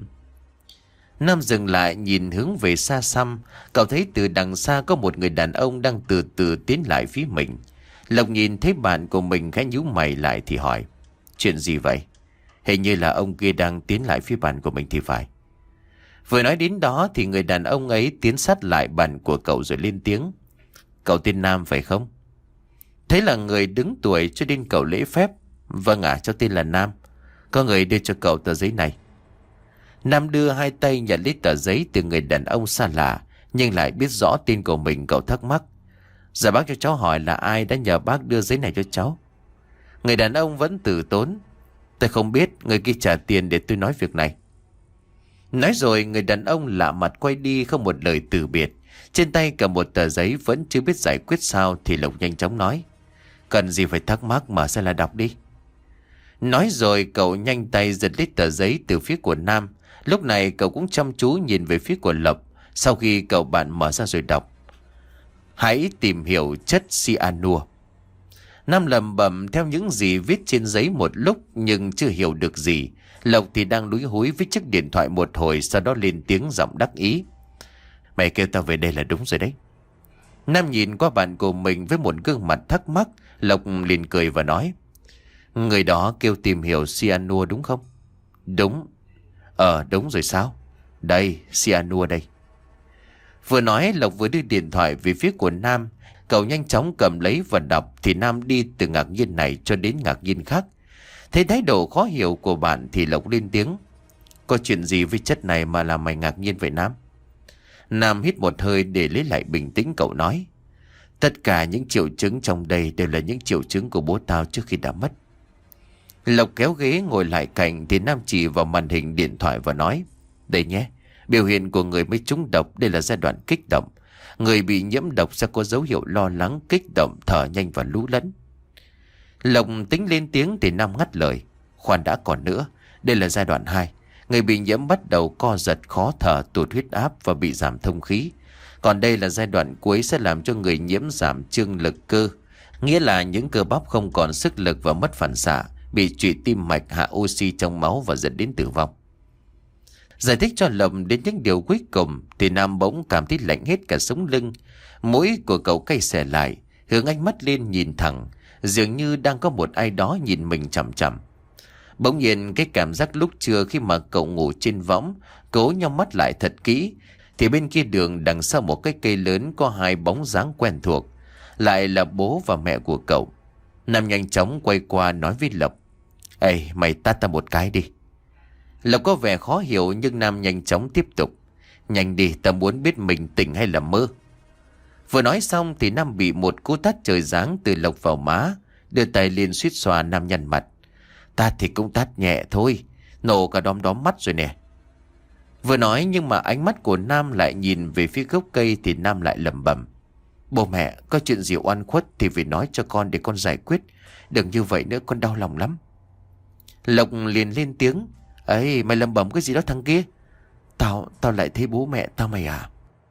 Nam dừng lại nhìn hướng về xa xăm. Cậu thấy từ đằng xa có một người đàn ông đang từ từ tiến lại phía mình. Lộc nhìn thấy bạn của mình khẽ nhíu mày lại thì hỏi: Chuyện gì vậy? Hình như là ông kia đang tiến lại phía bàn của mình thì phải. Vừa nói đến đó thì người đàn ông ấy tiến sát lại bàn của cậu rồi lên tiếng: Cậu tên Nam phải không? Thế là người đứng tuổi cho nên cậu lễ phép: Vâng ạ, à, cháu tên là Nam. Có người đưa cho cậu tờ giấy này. Nam đưa hai tay nhận lấy tờ giấy từ người đàn ông xa lạ, nhưng lại biết rõ tên của mình. Cậu thắc mắc: Dạ bác cho cháu hỏi là ai đã nhờ bác đưa giấy này cho cháu? Người đàn ông vẫn từ tốn: Tôi không biết, người kia trả tiền để tôi nói việc này. Nói rồi người đàn ông lạ mặt quay đi không một lời từ biệt. Trên tay cầm một tờ giấy vẫn chưa biết giải quyết sao thì Lộc nhanh chóng nói: Cần gì phải thắc mắc, mở ra là đọc đi. Nói rồi cậu nhanh tay giật lấy tờ giấy từ phía của Nam. Lúc này cậu cũng chăm chú nhìn về phía của Lộc. Sau khi cậu bạn mở ra rồi đọc: Hãy tìm hiểu chất cyanua. Nam lẩm bẩm theo những gì viết trên giấy một lúc nhưng chưa hiểu được gì. Lộc thì đang lúi húi với chiếc điện thoại một hồi, sau đó lên tiếng giọng đắc ý: Mày kêu tao về đây là đúng rồi đấy. Nam nhìn qua bạn của mình với một gương mặt thắc mắc. Lộc liền cười và nói: Người đó kêu tìm hiểu cyanua đúng không? Đúng. Ờ đúng rồi sao? Đây, cyanua đây. Vừa nói Lộc vừa đưa điện thoại về phía của Nam. Cậu nhanh chóng cầm lấy và đọc thì Nam đi từ ngạc nhiên này cho đến ngạc nhiên khác. Thấy thái độ khó hiểu của bạn thì Lộc lên tiếng: Có chuyện gì với chất này mà làm mày ngạc nhiên vậy Nam? Nam hít một hơi để lấy lại bình tĩnh. Cậu nói: Tất cả những triệu chứng trong đây đều là những triệu chứng của bố tao trước khi đã mất. Lộc kéo ghế ngồi lại cạnh thì Nam chỉ vào màn hình điện thoại và nói: Đây nhé, biểu hiện của người mới trúng độc đây là giai đoạn kích động. Người bị nhiễm độc sẽ có dấu hiệu lo lắng, kích động, thở nhanh và lú lẫn. Lộc tính lên tiếng thì Nam ngắt lời: Khoan đã, còn nữa, đây là giai đoạn hai. Người bị nhiễm bắt đầu co giật, khó thở, tụt huyết áp và bị giảm thông khí. Còn đây là giai đoạn cuối sẽ làm cho người nhiễm giảm trương lực cơ, nghĩa là những cơ bắp không còn sức lực và mất phản xạ, bị trụy tim mạch, hạ oxy trong máu và dẫn đến tử vong. Giải thích cho Lộc đến những điều cuối cùng thì Nam bỗng cảm thấy lạnh hết cả sống lưng. Mũi của cậu cay xè lại, hướng ánh mắt lên nhìn thẳng, dường như đang có một ai đó nhìn mình chằm chằm. Bỗng nhiên cái cảm giác lúc trưa khi mà cậu ngủ trên võng, cố nhắm mắt lại thật kỹ, thì bên kia đường đằng sau một cái cây lớn có hai bóng dáng quen thuộc, lại là bố và mẹ của cậu. Nam nhanh chóng quay qua nói với Lộc: Ê, mày tát ta một cái đi. Lộc có vẻ khó hiểu nhưng Nam nhanh chóng tiếp tục: Nhanh đi, ta muốn biết mình tỉnh hay là mơ. Vừa nói xong thì Nam bị một cú tát trời giáng từ Lộc vào má. Đưa tay lên suýt xoa. Nam nhăn mặt: Tát thì cũng tát nhẹ thôi, nổ cả đom đóm mắt rồi nè. Vừa nói nhưng mà ánh mắt của Nam lại nhìn về phía gốc cây thì Nam lại lẩm bẩm: Bố mẹ, có chuyện gì oan khuất thì phải nói cho con để con giải quyết. Đừng như vậy nữa, con đau lòng lắm. Lộc liền lên tiếng: Ấy, mày lẩm bẩm cái gì đó thằng kia? Tao, tao lại thấy bố mẹ tao mày à?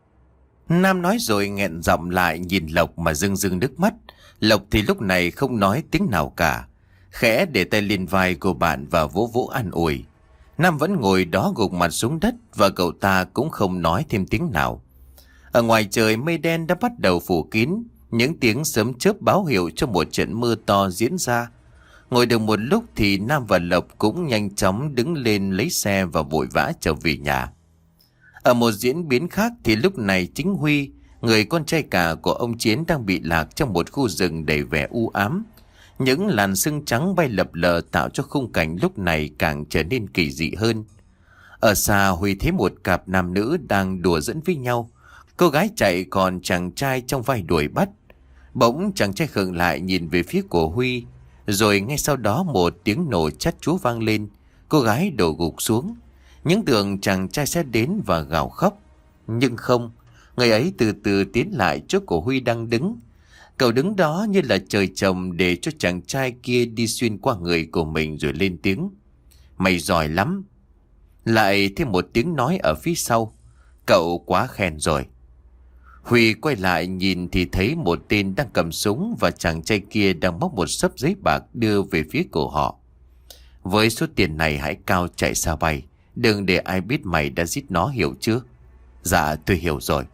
Nam nói rồi nghẹn giọng lại nhìn Lộc mà rưng rưng nước mắt. Lộc thì lúc này không nói tiếng nào cả, khẽ để tay lên vai của bạn và vỗ vỗ an ủi. Nam vẫn ngồi đó gục mặt xuống đất và cậu ta cũng không nói thêm tiếng nào. Ở ngoài trời mây đen đã bắt đầu phủ kín, những tiếng sấm chớp báo hiệu cho một trận mưa to diễn ra. Ngồi được một lúc thì Nam và Lộc cũng nhanh chóng đứng lên lấy xe và vội vã trở về nhà. Ở một diễn biến khác thì lúc này chính Huy, người con trai cả của ông Chiến, đang bị lạc trong một khu rừng đầy vẻ u ám. Những làn sương trắng bay lập lờ tạo cho khung cảnh lúc này càng trở nên kỳ dị hơn. Ở xa Huy thấy một cặp nam nữ đang đùa giỡn với nhau. Cô gái chạy còn chàng trai trong vai đuổi bắt. Bỗng chàng trai khựng lại nhìn về phía của Huy. Rồi ngay sau đó một tiếng nổ chát chúa vang lên. Cô gái đổ gục xuống. Những tưởng chàng trai sẽ đến và gào khóc. Nhưng không. Người ấy từ từ tiến lại chỗ của Huy đang đứng. Cậu đứng đó như là trời trồng để cho chàng trai kia đi xuyên qua người của mình rồi lên tiếng. Mày giỏi lắm. Lại thêm một tiếng nói ở phía sau. Cậu quá khen rồi. Huy quay lại nhìn thì thấy một tên đang cầm súng và chàng trai kia đang móc một xấp giấy bạc đưa về phía cổ họ. Với số tiền này hãy cao chạy xa bay. Đừng để ai biết mày đã giết nó, hiểu chưa? Dạ tôi hiểu rồi.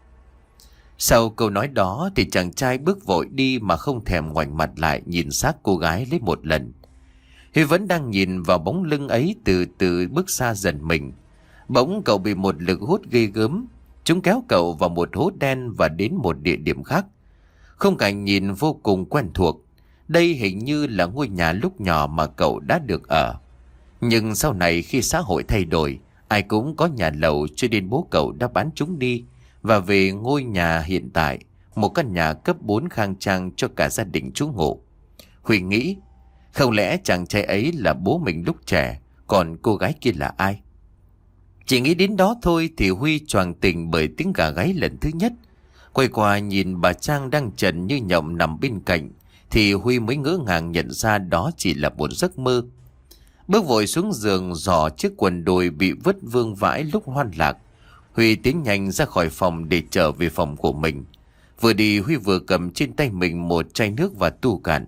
Sau câu nói đó thì chàng trai bước vội đi mà không thèm ngoảnh mặt lại nhìn xác cô gái lấy một lần. Huy vẫn đang nhìn vào bóng lưng ấy từ từ bước xa dần mình. Bỗng cậu bị một lực hút ghê gớm. Chúng kéo cậu vào một hố đen và đến một địa điểm khác. Khung cảnh nhìn vô cùng quen thuộc. Đây hình như là ngôi nhà lúc nhỏ mà cậu đã được ở. Nhưng sau này khi xã hội thay đổi, ai cũng có nhà lầu cho nên bố cậu đã bán chúng đi và về ngôi nhà hiện tại, một căn nhà cấp bốn khang trang cho cả gia đình trú ngụ. Huy nghĩ, không lẽ chàng trai ấy là bố mình lúc trẻ, còn cô gái kia là ai? Chỉ nghĩ đến đó thôi thì Huy choàng tỉnh bởi tiếng gà gáy lần thứ nhất. Quay qua nhìn bà Trang đang trần như nhộng nằm bên cạnh thì Huy mới ngỡ ngàng nhận ra đó chỉ là một giấc mơ. Bước vội xuống giường dò chiếc quần đùi bị vứt vương vãi lúc hoan lạc. Huy tiến nhanh ra khỏi phòng để trở về phòng của mình. Vừa đi Huy vừa cầm trên tay mình một chai nước và tu cạn.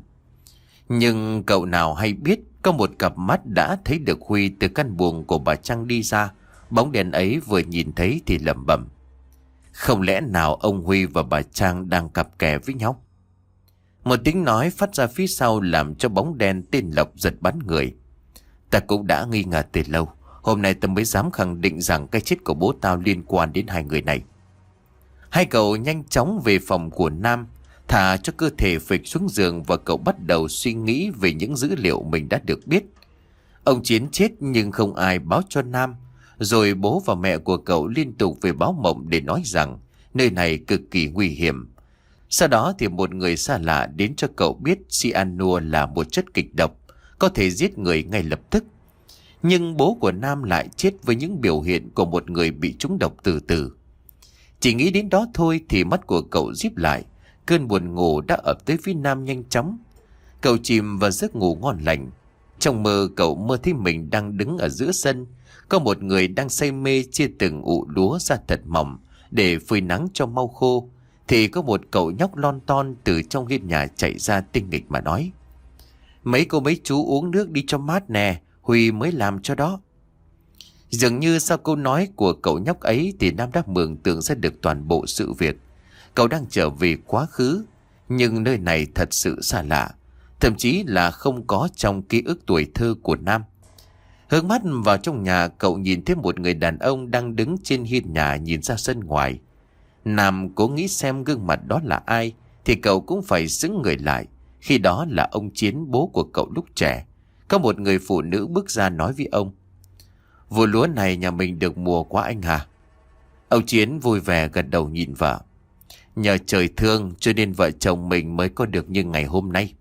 Nhưng cậu nào hay biết có một cặp mắt đã thấy được Huy từ căn buồng của bà Trang đi ra. Bóng đèn ấy vừa nhìn thấy thì lẩm bẩm. Không lẽ nào ông Huy và bà Trang đang cặp kè với nhau? Một tiếng nói phát ra phía sau làm cho bóng đen tên Lộc giật bắn người. Ta cũng đã nghi ngờ từ lâu. Hôm nay ta mới dám khẳng định rằng cái chết của bố tao liên quan đến hai người này. Hai cậu nhanh chóng về phòng của Nam, thả cho cơ thể phịch xuống giường và cậu bắt đầu suy nghĩ về những dữ liệu mình đã được biết. Ông Chiến chết nhưng không ai báo cho Nam. Rồi bố và mẹ của cậu liên tục về báo mộng để nói rằng nơi này cực kỳ nguy hiểm. Sau đó thì một người xa lạ đến cho cậu biết cyanua là một chất kịch độc, có thể giết người ngay lập tức. Nhưng bố của Nam lại chết với những biểu hiện của một người bị trúng độc từ từ. Chỉ nghĩ đến đó thôi thì mắt của cậu díp lại. Cơn buồn ngủ đã ập tới phía Nam nhanh chóng. Cậu chìm vào giấc ngủ ngon lành. Trong mơ cậu mơ thấy mình đang đứng ở giữa sân. Có một người đang say mê chia từng ụ lúa ra thật mỏng để phơi nắng cho mau khô. Thì có một cậu nhóc lon ton từ trong hiên nhà chạy ra tinh nghịch mà nói. Mấy cô mấy chú uống nước đi cho mát nè, Huy mới làm cho đó. Dường như sau câu nói của cậu nhóc ấy thì Nam đã mường tượng ra được toàn bộ sự việc. Cậu đang trở về quá khứ, nhưng nơi này thật sự xa lạ, thậm chí là không có trong ký ức tuổi thơ của Nam. Hướng mắt vào trong nhà, cậu nhìn thấy một người đàn ông đang đứng trên hiên nhà nhìn ra sân ngoài. Nam cố nghĩ xem gương mặt đó là ai thì cậu cũng phải xứng người lại. Khi đó là ông Chiến, bố của cậu lúc trẻ. Có một người phụ nữ bước ra nói với ông. Vụ lúa này nhà mình được mùa quá anh hả? Ông Chiến vui vẻ gật đầu nhìn vợ. Nhờ trời thương cho nên vợ chồng mình mới có được như ngày hôm nay.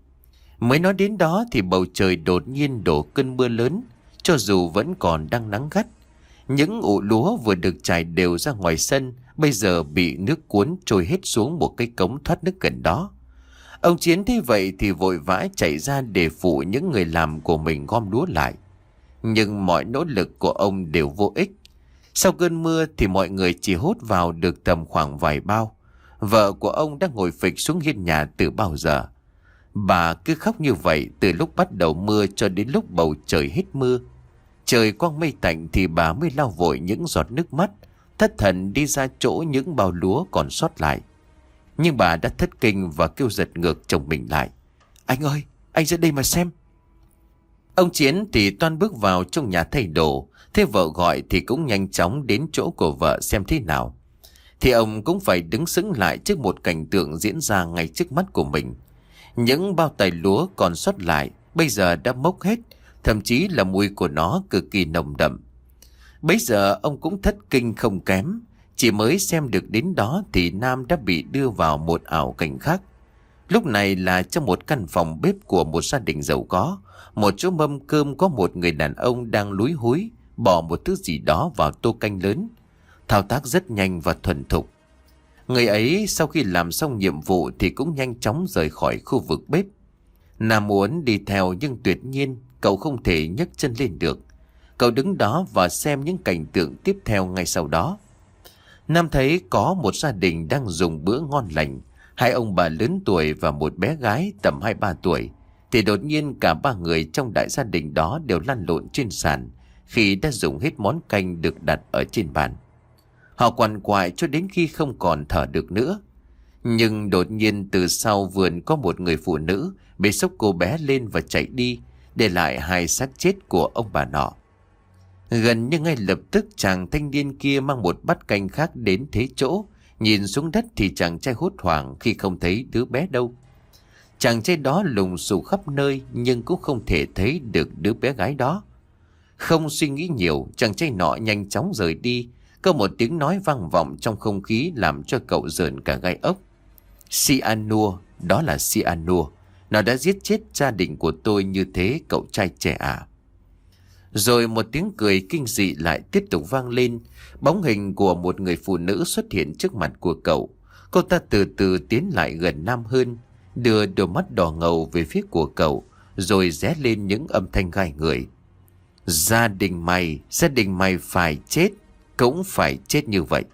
Mới nói đến đó thì bầu trời đột nhiên đổ cơn mưa lớn. Cho dù vẫn còn đang nắng gắt, những ụ lúa vừa được trải đều ra ngoài sân bây giờ bị nước cuốn trôi hết xuống một cái cống thoát nước gần đó. Ông Chiến thấy vậy thì vội vã chạy ra để phụ những người làm của mình gom lúa lại. Nhưng mọi nỗ lực của ông đều vô ích. Sau cơn mưa thì mọi người chỉ hốt vào được tầm khoảng vài bao. Vợ của ông đã ngồi phịch xuống hiên nhà từ bao giờ. Bà cứ khóc như vậy từ lúc bắt đầu mưa cho đến lúc bầu trời hết mưa. Trời quang mây tạnh thì bà mới lau vội những giọt nước mắt, thất thần đi ra chỗ những bao lúa còn sót lại. Nhưng bà đã thất kinh và kêu giật ngược chồng mình lại. Anh ơi, anh ra đây mà xem. Ông Chiến thì toan bước vào trong nhà thay đồ. Thế vợ gọi thì cũng nhanh chóng đến chỗ của vợ xem thế nào. Thì ông cũng phải đứng sững lại trước một cảnh tượng diễn ra ngay trước mắt của mình. Những bao tải lúa còn sót lại bây giờ đã mốc hết, thậm chí là mùi của nó cực kỳ nồng đậm. Bấy giờ ông cũng thất kinh không kém. Chỉ mới xem được đến đó thì Nam đã bị đưa vào một ảo cảnh khác. Lúc này là trong một căn phòng bếp của một gia đình giàu có. Một chỗ mâm cơm có một người đàn ông đang lúi húi bỏ một thứ gì đó vào tô canh lớn. Thao tác rất nhanh và thuần thục. Người ấy sau khi làm xong nhiệm vụ thì cũng nhanh chóng rời khỏi khu vực bếp. Nam muốn đi theo nhưng tuyệt nhiên cậu không thể nhấc chân lên được. Cậu đứng đó và xem những cảnh tượng tiếp theo ngay sau đó. Nam thấy có một gia đình đang dùng bữa ngon lành. Hai ông bà lớn tuổi và một bé gái tầm hai ba tuổi. Thì đột nhiên cả ba người trong đại gia đình đó đều lăn lộn trên sàn khi đã dùng hết món canh được đặt ở trên bàn. Họ quằn quại cho đến khi không còn thở được nữa. Nhưng đột nhiên từ sau vườn có một người phụ nữ bế xốc cô bé lên và chạy đi, để lại hai xác chết của ông bà nọ. Gần như ngay lập tức chàng thanh niên kia mang một bát canh khác đến thế chỗ. Nhìn xuống đất thì chàng trai hốt hoảng khi không thấy đứa bé đâu. Chàng trai đó lùng sục khắp nơi nhưng cũng không thể thấy được đứa bé gái đó. Không suy nghĩ nhiều, chàng trai nọ nhanh chóng rời đi. Có một tiếng nói vang vọng trong không khí làm cho cậu rợn cả gai ốc. Cyanur, đó là Cyanur. Nó đã giết chết gia đình của tôi như thế cậu trai trẻ à. Rồi một tiếng cười kinh dị lại tiếp tục vang lên. Bóng hình của một người phụ nữ xuất hiện trước mặt của cậu. Cô ta từ từ tiến lại gần Nam hơn, đưa đôi mắt đỏ ngầu về phía của cậu, rồi ré lên những âm thanh gai người. Gia đình mày, gia đình mày phải chết, cũng phải chết như vậy.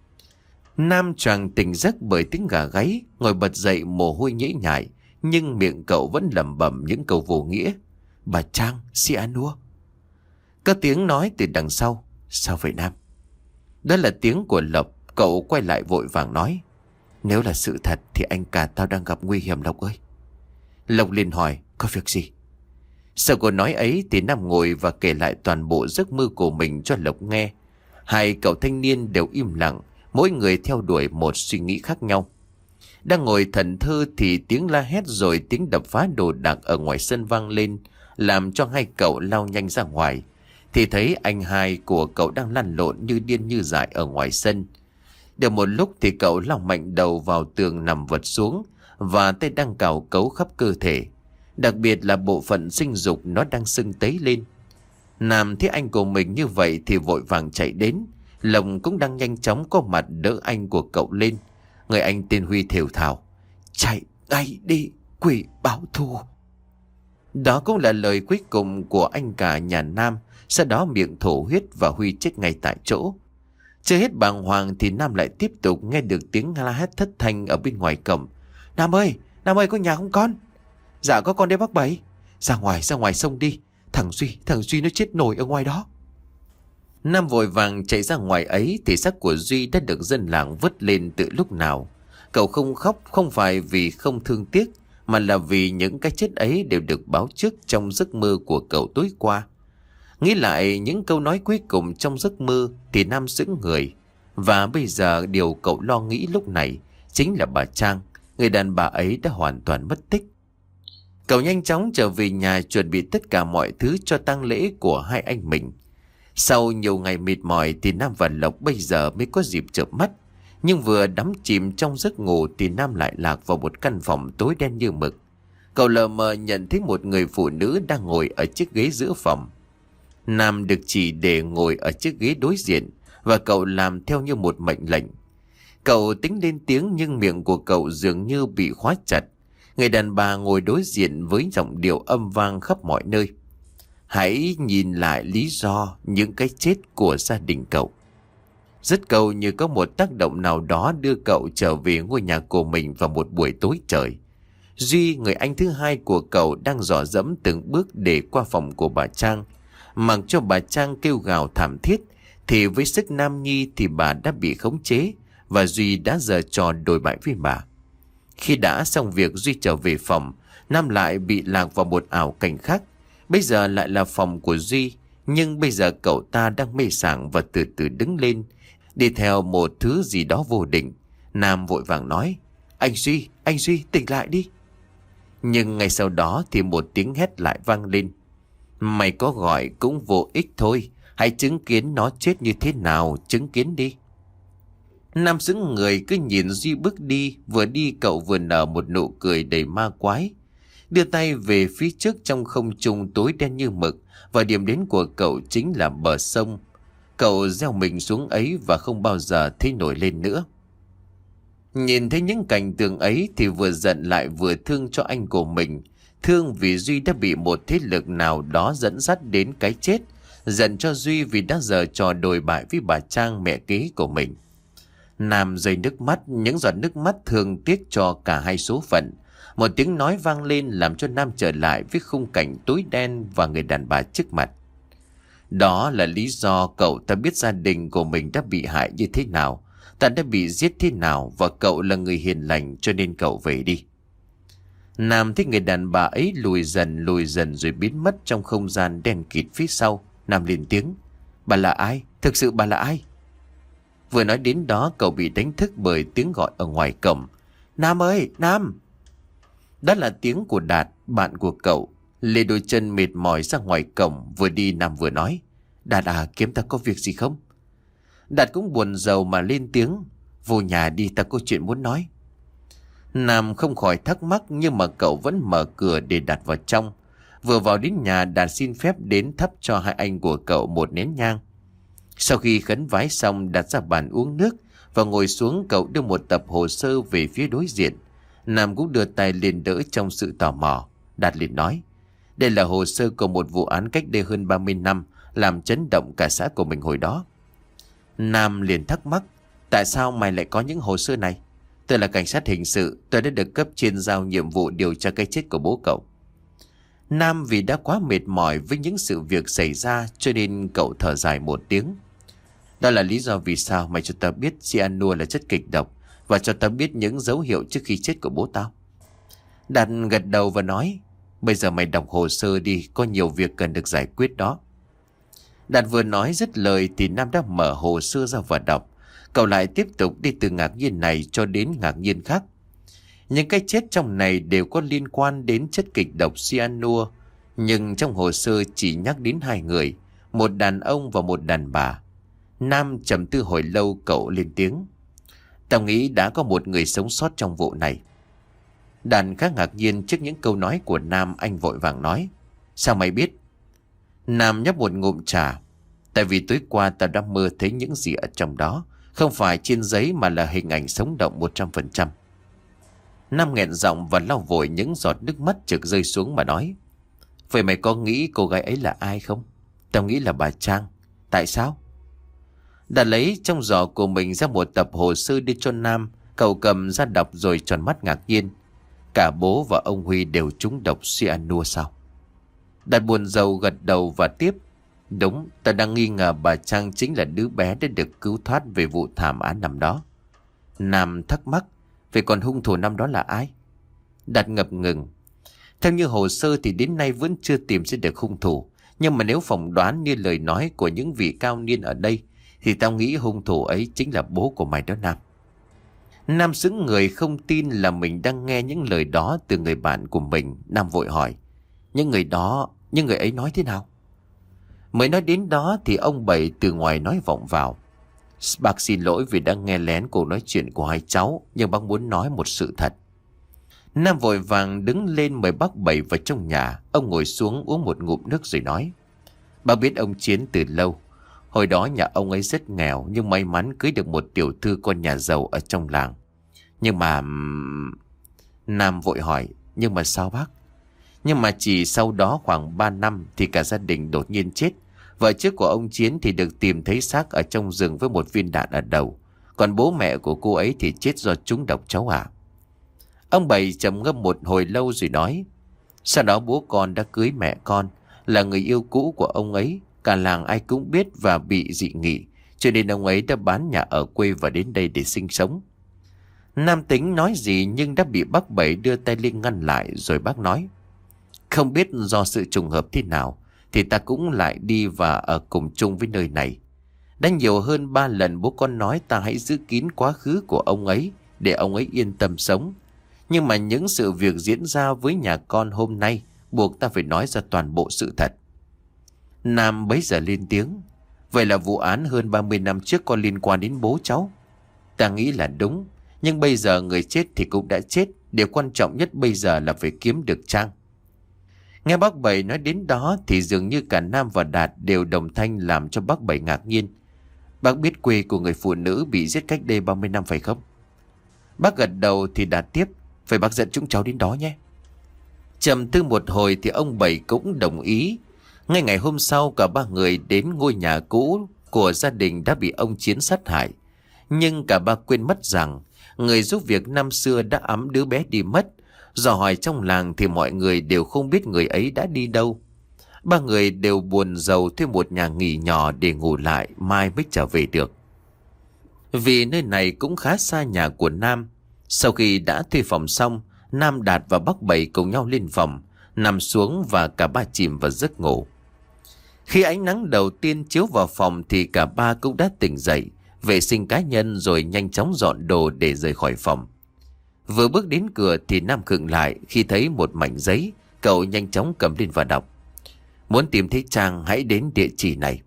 Nam choàng tỉnh giấc bởi tiếng gà gáy, ngồi bật dậy mồ hôi nhễ nhại, nhưng miệng cậu vẫn lẩm bẩm những câu vô nghĩa. Bà Trang, Cyanur. Có tiếng nói từ đằng sau. Sao vậy Nam? Đó là tiếng của Lộc. Cậu quay lại vội vàng nói. Nếu là sự thật thì anh cả tao đang gặp nguy hiểm Lộc ơi. Lộc liền hỏi. Có việc gì? Sau câu nói ấy thì Nam ngồi và kể lại toàn bộ giấc mơ của mình cho Lộc nghe. Hai cậu thanh niên đều im lặng, mỗi người theo đuổi một suy nghĩ khác nhau. Đang ngồi thẫn thơ thì tiếng la hét rồi tiếng đập phá đồ đạc ở ngoài sân vang lên, làm cho hai cậu lao nhanh ra ngoài. Thì thấy anh hai của cậu đang lăn lộn như điên như dại ở ngoài sân. Được một lúc thì cậu lao mạnh đầu vào tường nằm vật xuống, và tay đang cào cấu khắp cơ thể. Đặc biệt là bộ phận sinh dục nó đang sưng tấy lên. Nam thấy anh của mình như vậy thì vội vàng chạy đến. Lộc cũng đang nhanh chóng có mặt đỡ anh của cậu lên. Người anh tên Huy thều thào. Chạy ngay đi, quỷ báo thù. Đó cũng là lời cuối cùng của anh cả nhà Nam. Sau đó miệng thổ huyết và Huy chết ngay tại chỗ. Chưa hết bàng hoàng thì Nam lại tiếp tục nghe được tiếng la hét thất thanh ở bên ngoài cổng. Nam ơi, Nam ơi, có nhà không con? Dạ có con đây bác Bảy. Ra ngoài, ra ngoài sông đi. Thằng Duy, thằng Duy nó chết nổi ở ngoài đó. Nam vội vàng chạy ra ngoài ấy thì xác của Duy đã được dân làng vứt lên từ lúc nào. Cậu không khóc không phải vì không thương tiếc, mà là vì những cái chết ấy đều được báo trước trong giấc mơ của cậu tối qua. Nghĩ lại những câu nói cuối cùng trong giấc mơ thì Nam sững người. Và bây giờ điều cậu lo nghĩ lúc này chính là bà Trang, người đàn bà ấy đã hoàn toàn mất tích. Cậu nhanh chóng trở về nhà chuẩn bị tất cả mọi thứ cho tang lễ của hai anh mình. Sau nhiều ngày mệt mỏi thì Nam và Lộc bây giờ mới có dịp chợp mắt. Nhưng vừa đắm chìm trong giấc ngủ thì Nam lại lạc vào một căn phòng tối đen như mực. Cậu lờ mờ nhận thấy một người phụ nữ đang ngồi ở chiếc ghế giữa phòng. Nam được chỉ để ngồi ở chiếc ghế đối diện và cậu làm theo như một mệnh lệnh. Cậu tính lên tiếng nhưng miệng của cậu dường như bị khóa chặt. Người đàn bà ngồi đối diện với giọng điệu âm vang khắp mọi nơi. Hãy nhìn lại lý do những cái chết của gia đình cậu. Rất câu như có một tác động nào đó đưa cậu trở về ngôi nhà của mình vào một buổi tối trời. Duy, người anh thứ hai của cậu, đang dò dẫm từng bước để qua phòng của bà Trang. Mặc cho bà Trang kêu gào thảm thiết thì với sức nam nhi thì bà đã bị khống chế và Duy đã giở trò đồi bại với bà. Khi đã xong việc Duy trở về phòng, Nam lại bị lạc vào một ảo cảnh khác. Bây giờ lại là phòng của Duy, nhưng bây giờ cậu ta đang mê sảng và từ từ đứng lên, đi theo một thứ gì đó vô định. Nam vội vàng nói, anh Duy, anh Duy tỉnh lại đi. Nhưng ngay sau đó thì một tiếng hét lại vang lên. Mày có gọi cũng vô ích thôi, hãy chứng kiến nó chết như thế nào, chứng kiến đi. Nam sững người cứ nhìn Duy bước đi. Vừa đi cậu vừa nở một nụ cười đầy ma quái. Đưa tay về phía trước trong không trung tối đen như mực. Và điểm đến của cậu chính là bờ sông. Cậu gieo mình xuống ấy và không bao giờ thấy nổi lên nữa. Nhìn thấy những cảnh tượng ấy thì vừa giận lại vừa thương cho anh của mình. Thương vì Duy đã bị một thế lực nào đó dẫn dắt đến cái chết. Giận cho Duy vì đã giở trò đồi bại với bà Trang, mẹ kế của mình. Nam rơi nước mắt, những giọt nước mắt thương tiếc cho cả hai số phận. Một tiếng nói vang lên làm cho Nam trở lại với khung cảnh tối đen và người đàn bà trước mặt. Đó là lý do cậu ta biết gia đình của mình đã bị hại như thế nào, ta đã bị giết thế nào, và cậu là người hiền lành cho nên cậu về đi. Nam thấy người đàn bà ấy lùi dần lùi dần rồi biến mất trong không gian đen kịt phía sau. Nam lên tiếng: "Bà là ai? Thực sự bà là ai?" Vừa nói đến đó cậu bị đánh thức bởi tiếng gọi ở ngoài cổng: "Nam ơi, Nam!" Đó là tiếng của Đạt, bạn của cậu. Lê đôi chân mệt mỏi ra ngoài cổng. Vừa đi Nam vừa nói: "Đạt à, kiếm ta có việc gì không?" Đạt cũng buồn rầu mà lên tiếng: "Vô nhà đi, ta có chuyện muốn nói." Nam không khỏi thắc mắc nhưng mà cậu vẫn mở cửa để Đạt vào trong. Vừa vào đến nhà, Đạt xin phép đến thắp cho hai anh của cậu một nén nhang. Sau khi khấn vái xong, Đạt ra bàn uống nước và ngồi xuống. Cậu đưa một tập hồ sơ về phía đối diện. Nam cũng đưa tay lên đỡ trong sự tò mò. Đạt liền nói: "Đây là hồ sơ của một vụ án cách đây hơn ba mươi năm, làm chấn động cả xã của mình hồi đó." Nam liền thắc mắc: "Tại sao mày lại có những hồ sơ này?" "Tôi là cảnh sát hình sự, tôi đã được cấp trên giao nhiệm vụ điều tra cái chết của bố cậu." Nam vì đã quá mệt mỏi với những sự việc xảy ra cho nên cậu thở dài một tiếng. "Đó là lý do vì sao mày cho tao biết cyanua là chất kịch độc và cho tao biết những dấu hiệu trước khi chết của bố tao." Đạt gật đầu và nói: "Bây giờ mày đọc hồ sơ đi, có nhiều việc cần được giải quyết đó." Đạt vừa nói dứt lời thì Nam đã mở hồ sơ ra và đọc. Cậu lại tiếp tục đi từ ngạc nhiên này cho đến ngạc nhiên khác. Những cái chết trong này đều có liên quan đến chất kịch độc cyanua, nhưng trong hồ sơ chỉ nhắc đến hai người, một đàn ông và một đàn bà. Nam trầm tư hồi lâu, cậu lên tiếng: "Tao nghĩ đã có một người sống sót trong vụ này." Đàn khá ngạc nhiên trước những câu nói của Nam, anh vội vàng nói: "Sao mày biết?" Nam nhấp một ngụm trà: "Tại vì tối qua tao đã mơ thấy những gì ở trong đó, không phải trên giấy mà là hình ảnh sống động một trăm phần trăm. Nam nghẹn giọng và lau vội những giọt nước mắt trực rơi xuống mà nói: "Vậy mày có nghĩ cô gái ấy là ai không?" "Tao nghĩ là bà Trang." "Tại sao?" Đã lấy trong giỏ của mình ra một tập hồ sơ đi cho Nam. Cậu cầm ra đọc rồi tròn mắt ngạc nhiên: "Cả bố và ông Huy đều trúng độc cyanua sao?" Đạt buồn rầu gật đầu và tiếp: "Đúng, ta đang nghi ngờ bà Trang chính là đứa bé đã được cứu thoát về vụ thảm án năm đó." Nam thắc mắc: "Vậy còn hung thủ năm đó là ai?" Đạt ngập ngừng: "Theo như hồ sơ thì đến nay vẫn chưa tìm ra được hung thủ. Nhưng mà nếu phỏng đoán như lời nói của những vị cao niên ở đây thì tao nghĩ hung thủ ấy chính là bố của mày đó Nam." Nam sững người không tin là mình đang nghe những lời đó từ người bạn của mình. Nam vội hỏi: "Những người đó, những người ấy nói thế nào?" Mới nói đến đó thì ông Bảy từ ngoài nói vọng vào: "Bác xin lỗi vì đã nghe lén cuộc nói chuyện của hai cháu, nhưng bác muốn nói một sự thật." Nam vội vàng đứng lên mời bác Bảy vào trong nhà. Ông ngồi xuống uống một ngụm nước rồi nói: "Bác biết ông Chiến từ lâu. Hồi đó nhà ông ấy rất nghèo nhưng may mắn cưới được một tiểu thư con nhà giàu ở trong làng. Nhưng mà..." Nam vội hỏi: "Nhưng mà sao bác?" "Nhưng mà chỉ sau đó khoảng ba năm thì cả gia đình đột nhiên chết. Vợ trước của ông Chiến thì được tìm thấy xác ở trong rừng với một viên đạn ở đầu. Còn bố mẹ của cô ấy thì chết do trúng độc cháu ạ." Ông Bảy trầm ngâm một hồi lâu rồi nói: "Sau đó bố con đã cưới mẹ con, là người yêu cũ của ông ấy. Cả làng ai cũng biết và bị dị nghị, cho nên ông ấy đã bán nhà ở quê và đến đây để sinh sống." Nam tính nói gì nhưng đã bị bác Bảy đưa tay lên ngăn lại, rồi bác nói: "Không biết do sự trùng hợp thế nào thì ta cũng lại đi và ở cùng chung với nơi này. Đã nhiều hơn ba lần bố con nói ta hãy giữ kín quá khứ của ông ấy để ông ấy yên tâm sống. Nhưng mà những sự việc diễn ra với nhà con hôm nay buộc ta phải nói ra toàn bộ sự thật." Nam bấy giờ lên tiếng: "Vậy là vụ án hơn ba mươi năm trước có liên quan đến bố cháu?" Ta nghĩ là đúng, nhưng bây giờ người chết thì cũng đã chết. Điều quan trọng nhất bây giờ là phải kiếm được Trang. Nghe bác Bảy nói đến đó thì dường như cả Nam và Đạt đều đồng thanh, làm cho bác Bảy ngạc nhiên. Bác biết quê của người phụ nữ bị giết cách đây ba mươi năm phải không? Bác gật đầu thì Đạt tiếp: Phải bác dẫn chúng cháu đến đó nhé. Trầm tư một hồi thì ông Bảy cũng đồng ý. Ngay ngày hôm sau, cả ba người đến ngôi nhà cũ của gia đình đã bị ông Chiến sát hại. Nhưng cả ba quên mất rằng người giúp việc năm xưa đã ẵm đứa bé đi mất. Dò hỏi trong làng thì mọi người đều không biết người ấy đã đi đâu. Ba người đều buồn rầu thuê một nhà nghỉ nhỏ để ngủ lại, mai mới trở về được. Vì nơi này cũng khá xa nhà của Nam. Sau khi đã thuê phòng xong, Nam, Đạt và bác Bảy cùng nhau lên phòng, nằm xuống và cả ba chìm vào giấc ngủ. Khi ánh nắng đầu tiên chiếu vào phòng thì cả ba cũng đã tỉnh dậy, vệ sinh cá nhân rồi nhanh chóng dọn đồ để rời khỏi phòng. Vừa bước đến cửa thì Nam khựng lại khi thấy một mảnh giấy. Cậu nhanh chóng cầm lên và đọc: Muốn tìm thấy Trang hãy đến địa chỉ này.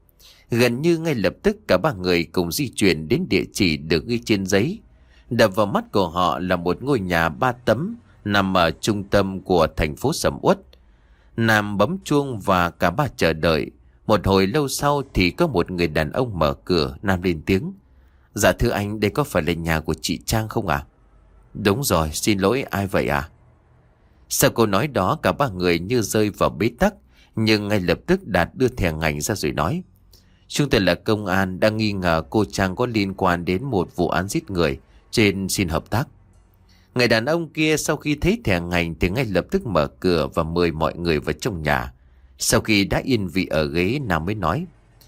Gần như ngay lập tức cả ba người cùng di chuyển đến địa chỉ được ghi trên giấy. Đập vào mắt của họ là một ngôi nhà ba tấm nằm ở trung tâm của thành phố Sầm Uất. Nam bấm chuông và cả ba chờ đợi. Một hồi lâu sau thì có một người đàn ông mở cửa. Nam lên tiếng: Dạ thưa anh, đây có phải là nhà của chị Trang không ạ? À? Đúng rồi, xin lỗi, ai vậy à? Sau câu nói đó cả ba người như rơi vào bế tắc. Nhưng ngay lập tức Đạt đưa thẻ ngành ra rồi nói: Chúng tôi là công an, đang nghi ngờ cô Trang có liên quan đến một vụ án giết người, trên xin hợp tác. Người đàn ông kia sau khi thấy thẻ ngành thì ngay lập tức mở cửa và mời mọi người vào trong nhà. Sau khi đã yên vị ở ghế, Nam mới nói: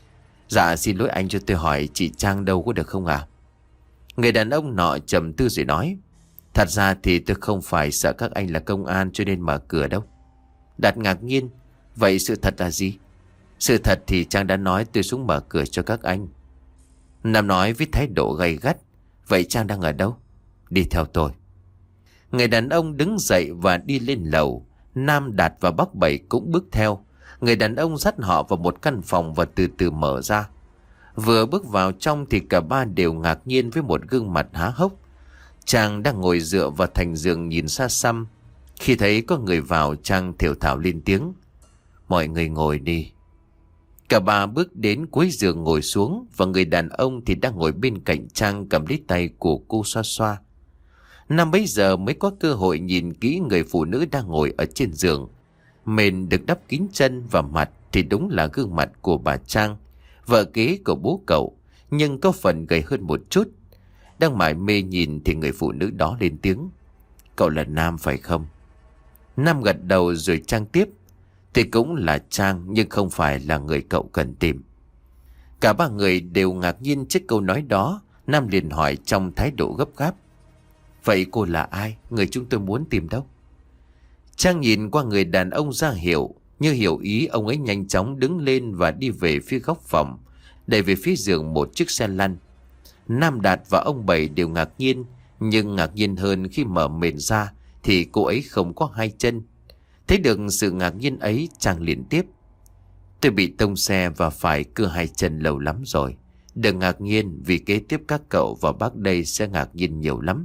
Dạ xin lỗi anh, cho tôi hỏi chị Trang đâu có được không à? Người đàn ông nọ trầm tư rồi nói: Thật ra thì tôi không phải sợ các anh là công an cho nên mở cửa đâu. Đạt ngạc nhiên: Vậy sự thật là gì? Sự thật thì Trang đã nói tôi xuống mở cửa cho các anh. Nam nói với thái độ gay gắt: Vậy Trang đang ở đâu? Đi theo tôi. Người đàn ông đứng dậy và đi lên lầu. Nam, Đạt và bác Bảy cũng bước theo. Người đàn ông dắt họ vào một căn phòng và từ từ mở ra. Vừa bước vào trong thì cả ba đều ngạc nhiên với một gương mặt há hốc. Trang đang ngồi dựa vào thành giường nhìn xa xăm. Khi thấy có người vào, Trang thều thào lên tiếng: Mọi người ngồi đi. Cả ba bước đến cuối giường ngồi xuống, và người đàn ông thì đang ngồi bên cạnh Trang, cầm lấy tay của cô xoa xoa. Nam bấy giờ mới có cơ hội nhìn kỹ người phụ nữ đang ngồi ở trên giường. Mền được đắp kín chân và mặt thì đúng là gương mặt của bà Trang, vợ kế của bố cậu, nhưng có phần gầy hơn một chút. Đang mải mê nhìn thì người phụ nữ đó lên tiếng: Cậu là Nam phải không? Nam gật đầu rồi Trang tiếp: Thì cũng là Trang, nhưng không phải là người cậu cần tìm. Cả ba người đều ngạc nhiên trước câu nói đó. Nam liền hỏi trong thái độ gấp gáp: Vậy cô là ai? Người chúng tôi muốn tìm đâu? Trang nhìn qua người đàn ông ra hiệu. Như hiểu ý, ông ấy nhanh chóng đứng lên và đi về phía góc phòng, đẩy về phía giường một chiếc xe lăn. Nam, Đạt và ông Bảy đều ngạc nhiên, nhưng ngạc nhiên hơn khi mở mền ra thì cô ấy không có hai chân. Thấy được sự ngạc nhiên ấy, Trang liền tiếp: Tôi bị tông xe và phải cưa hai chân lâu lắm rồi. Đừng ngạc nhiên, vì kế tiếp các cậu và bác đây sẽ ngạc nhiên nhiều lắm.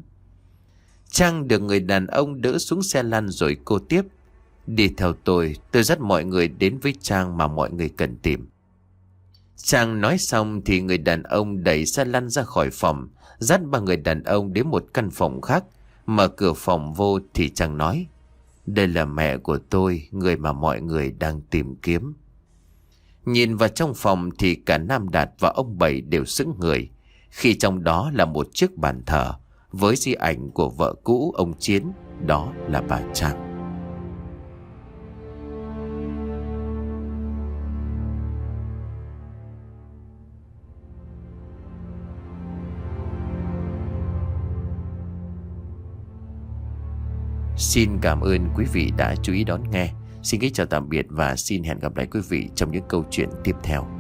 Trang được người đàn ông đỡ xuống xe lăn rồi cô tiếp: Đi theo tôi, tôi dắt mọi người đến với Trang mà mọi người cần tìm. Trang nói xong thì người đàn ông đẩy xe lăn ra khỏi phòng, dắt ba người đàn ông đến một căn phòng khác. Mở cửa phòng vô thì Trang nói: Đây là mẹ của tôi, người mà mọi người đang tìm kiếm. Nhìn vào trong phòng thì cả Nam, Đạt và ông Bảy đều sững người, khi trong đó là một chiếc bàn thờ với di ảnh của vợ cũ ông Chiến, đó là bà Trang. Xin cảm ơn quý vị đã chú ý đón nghe. Xin kính chào tạm biệt và xin hẹn gặp lại quý vị trong những câu chuyện tiếp theo.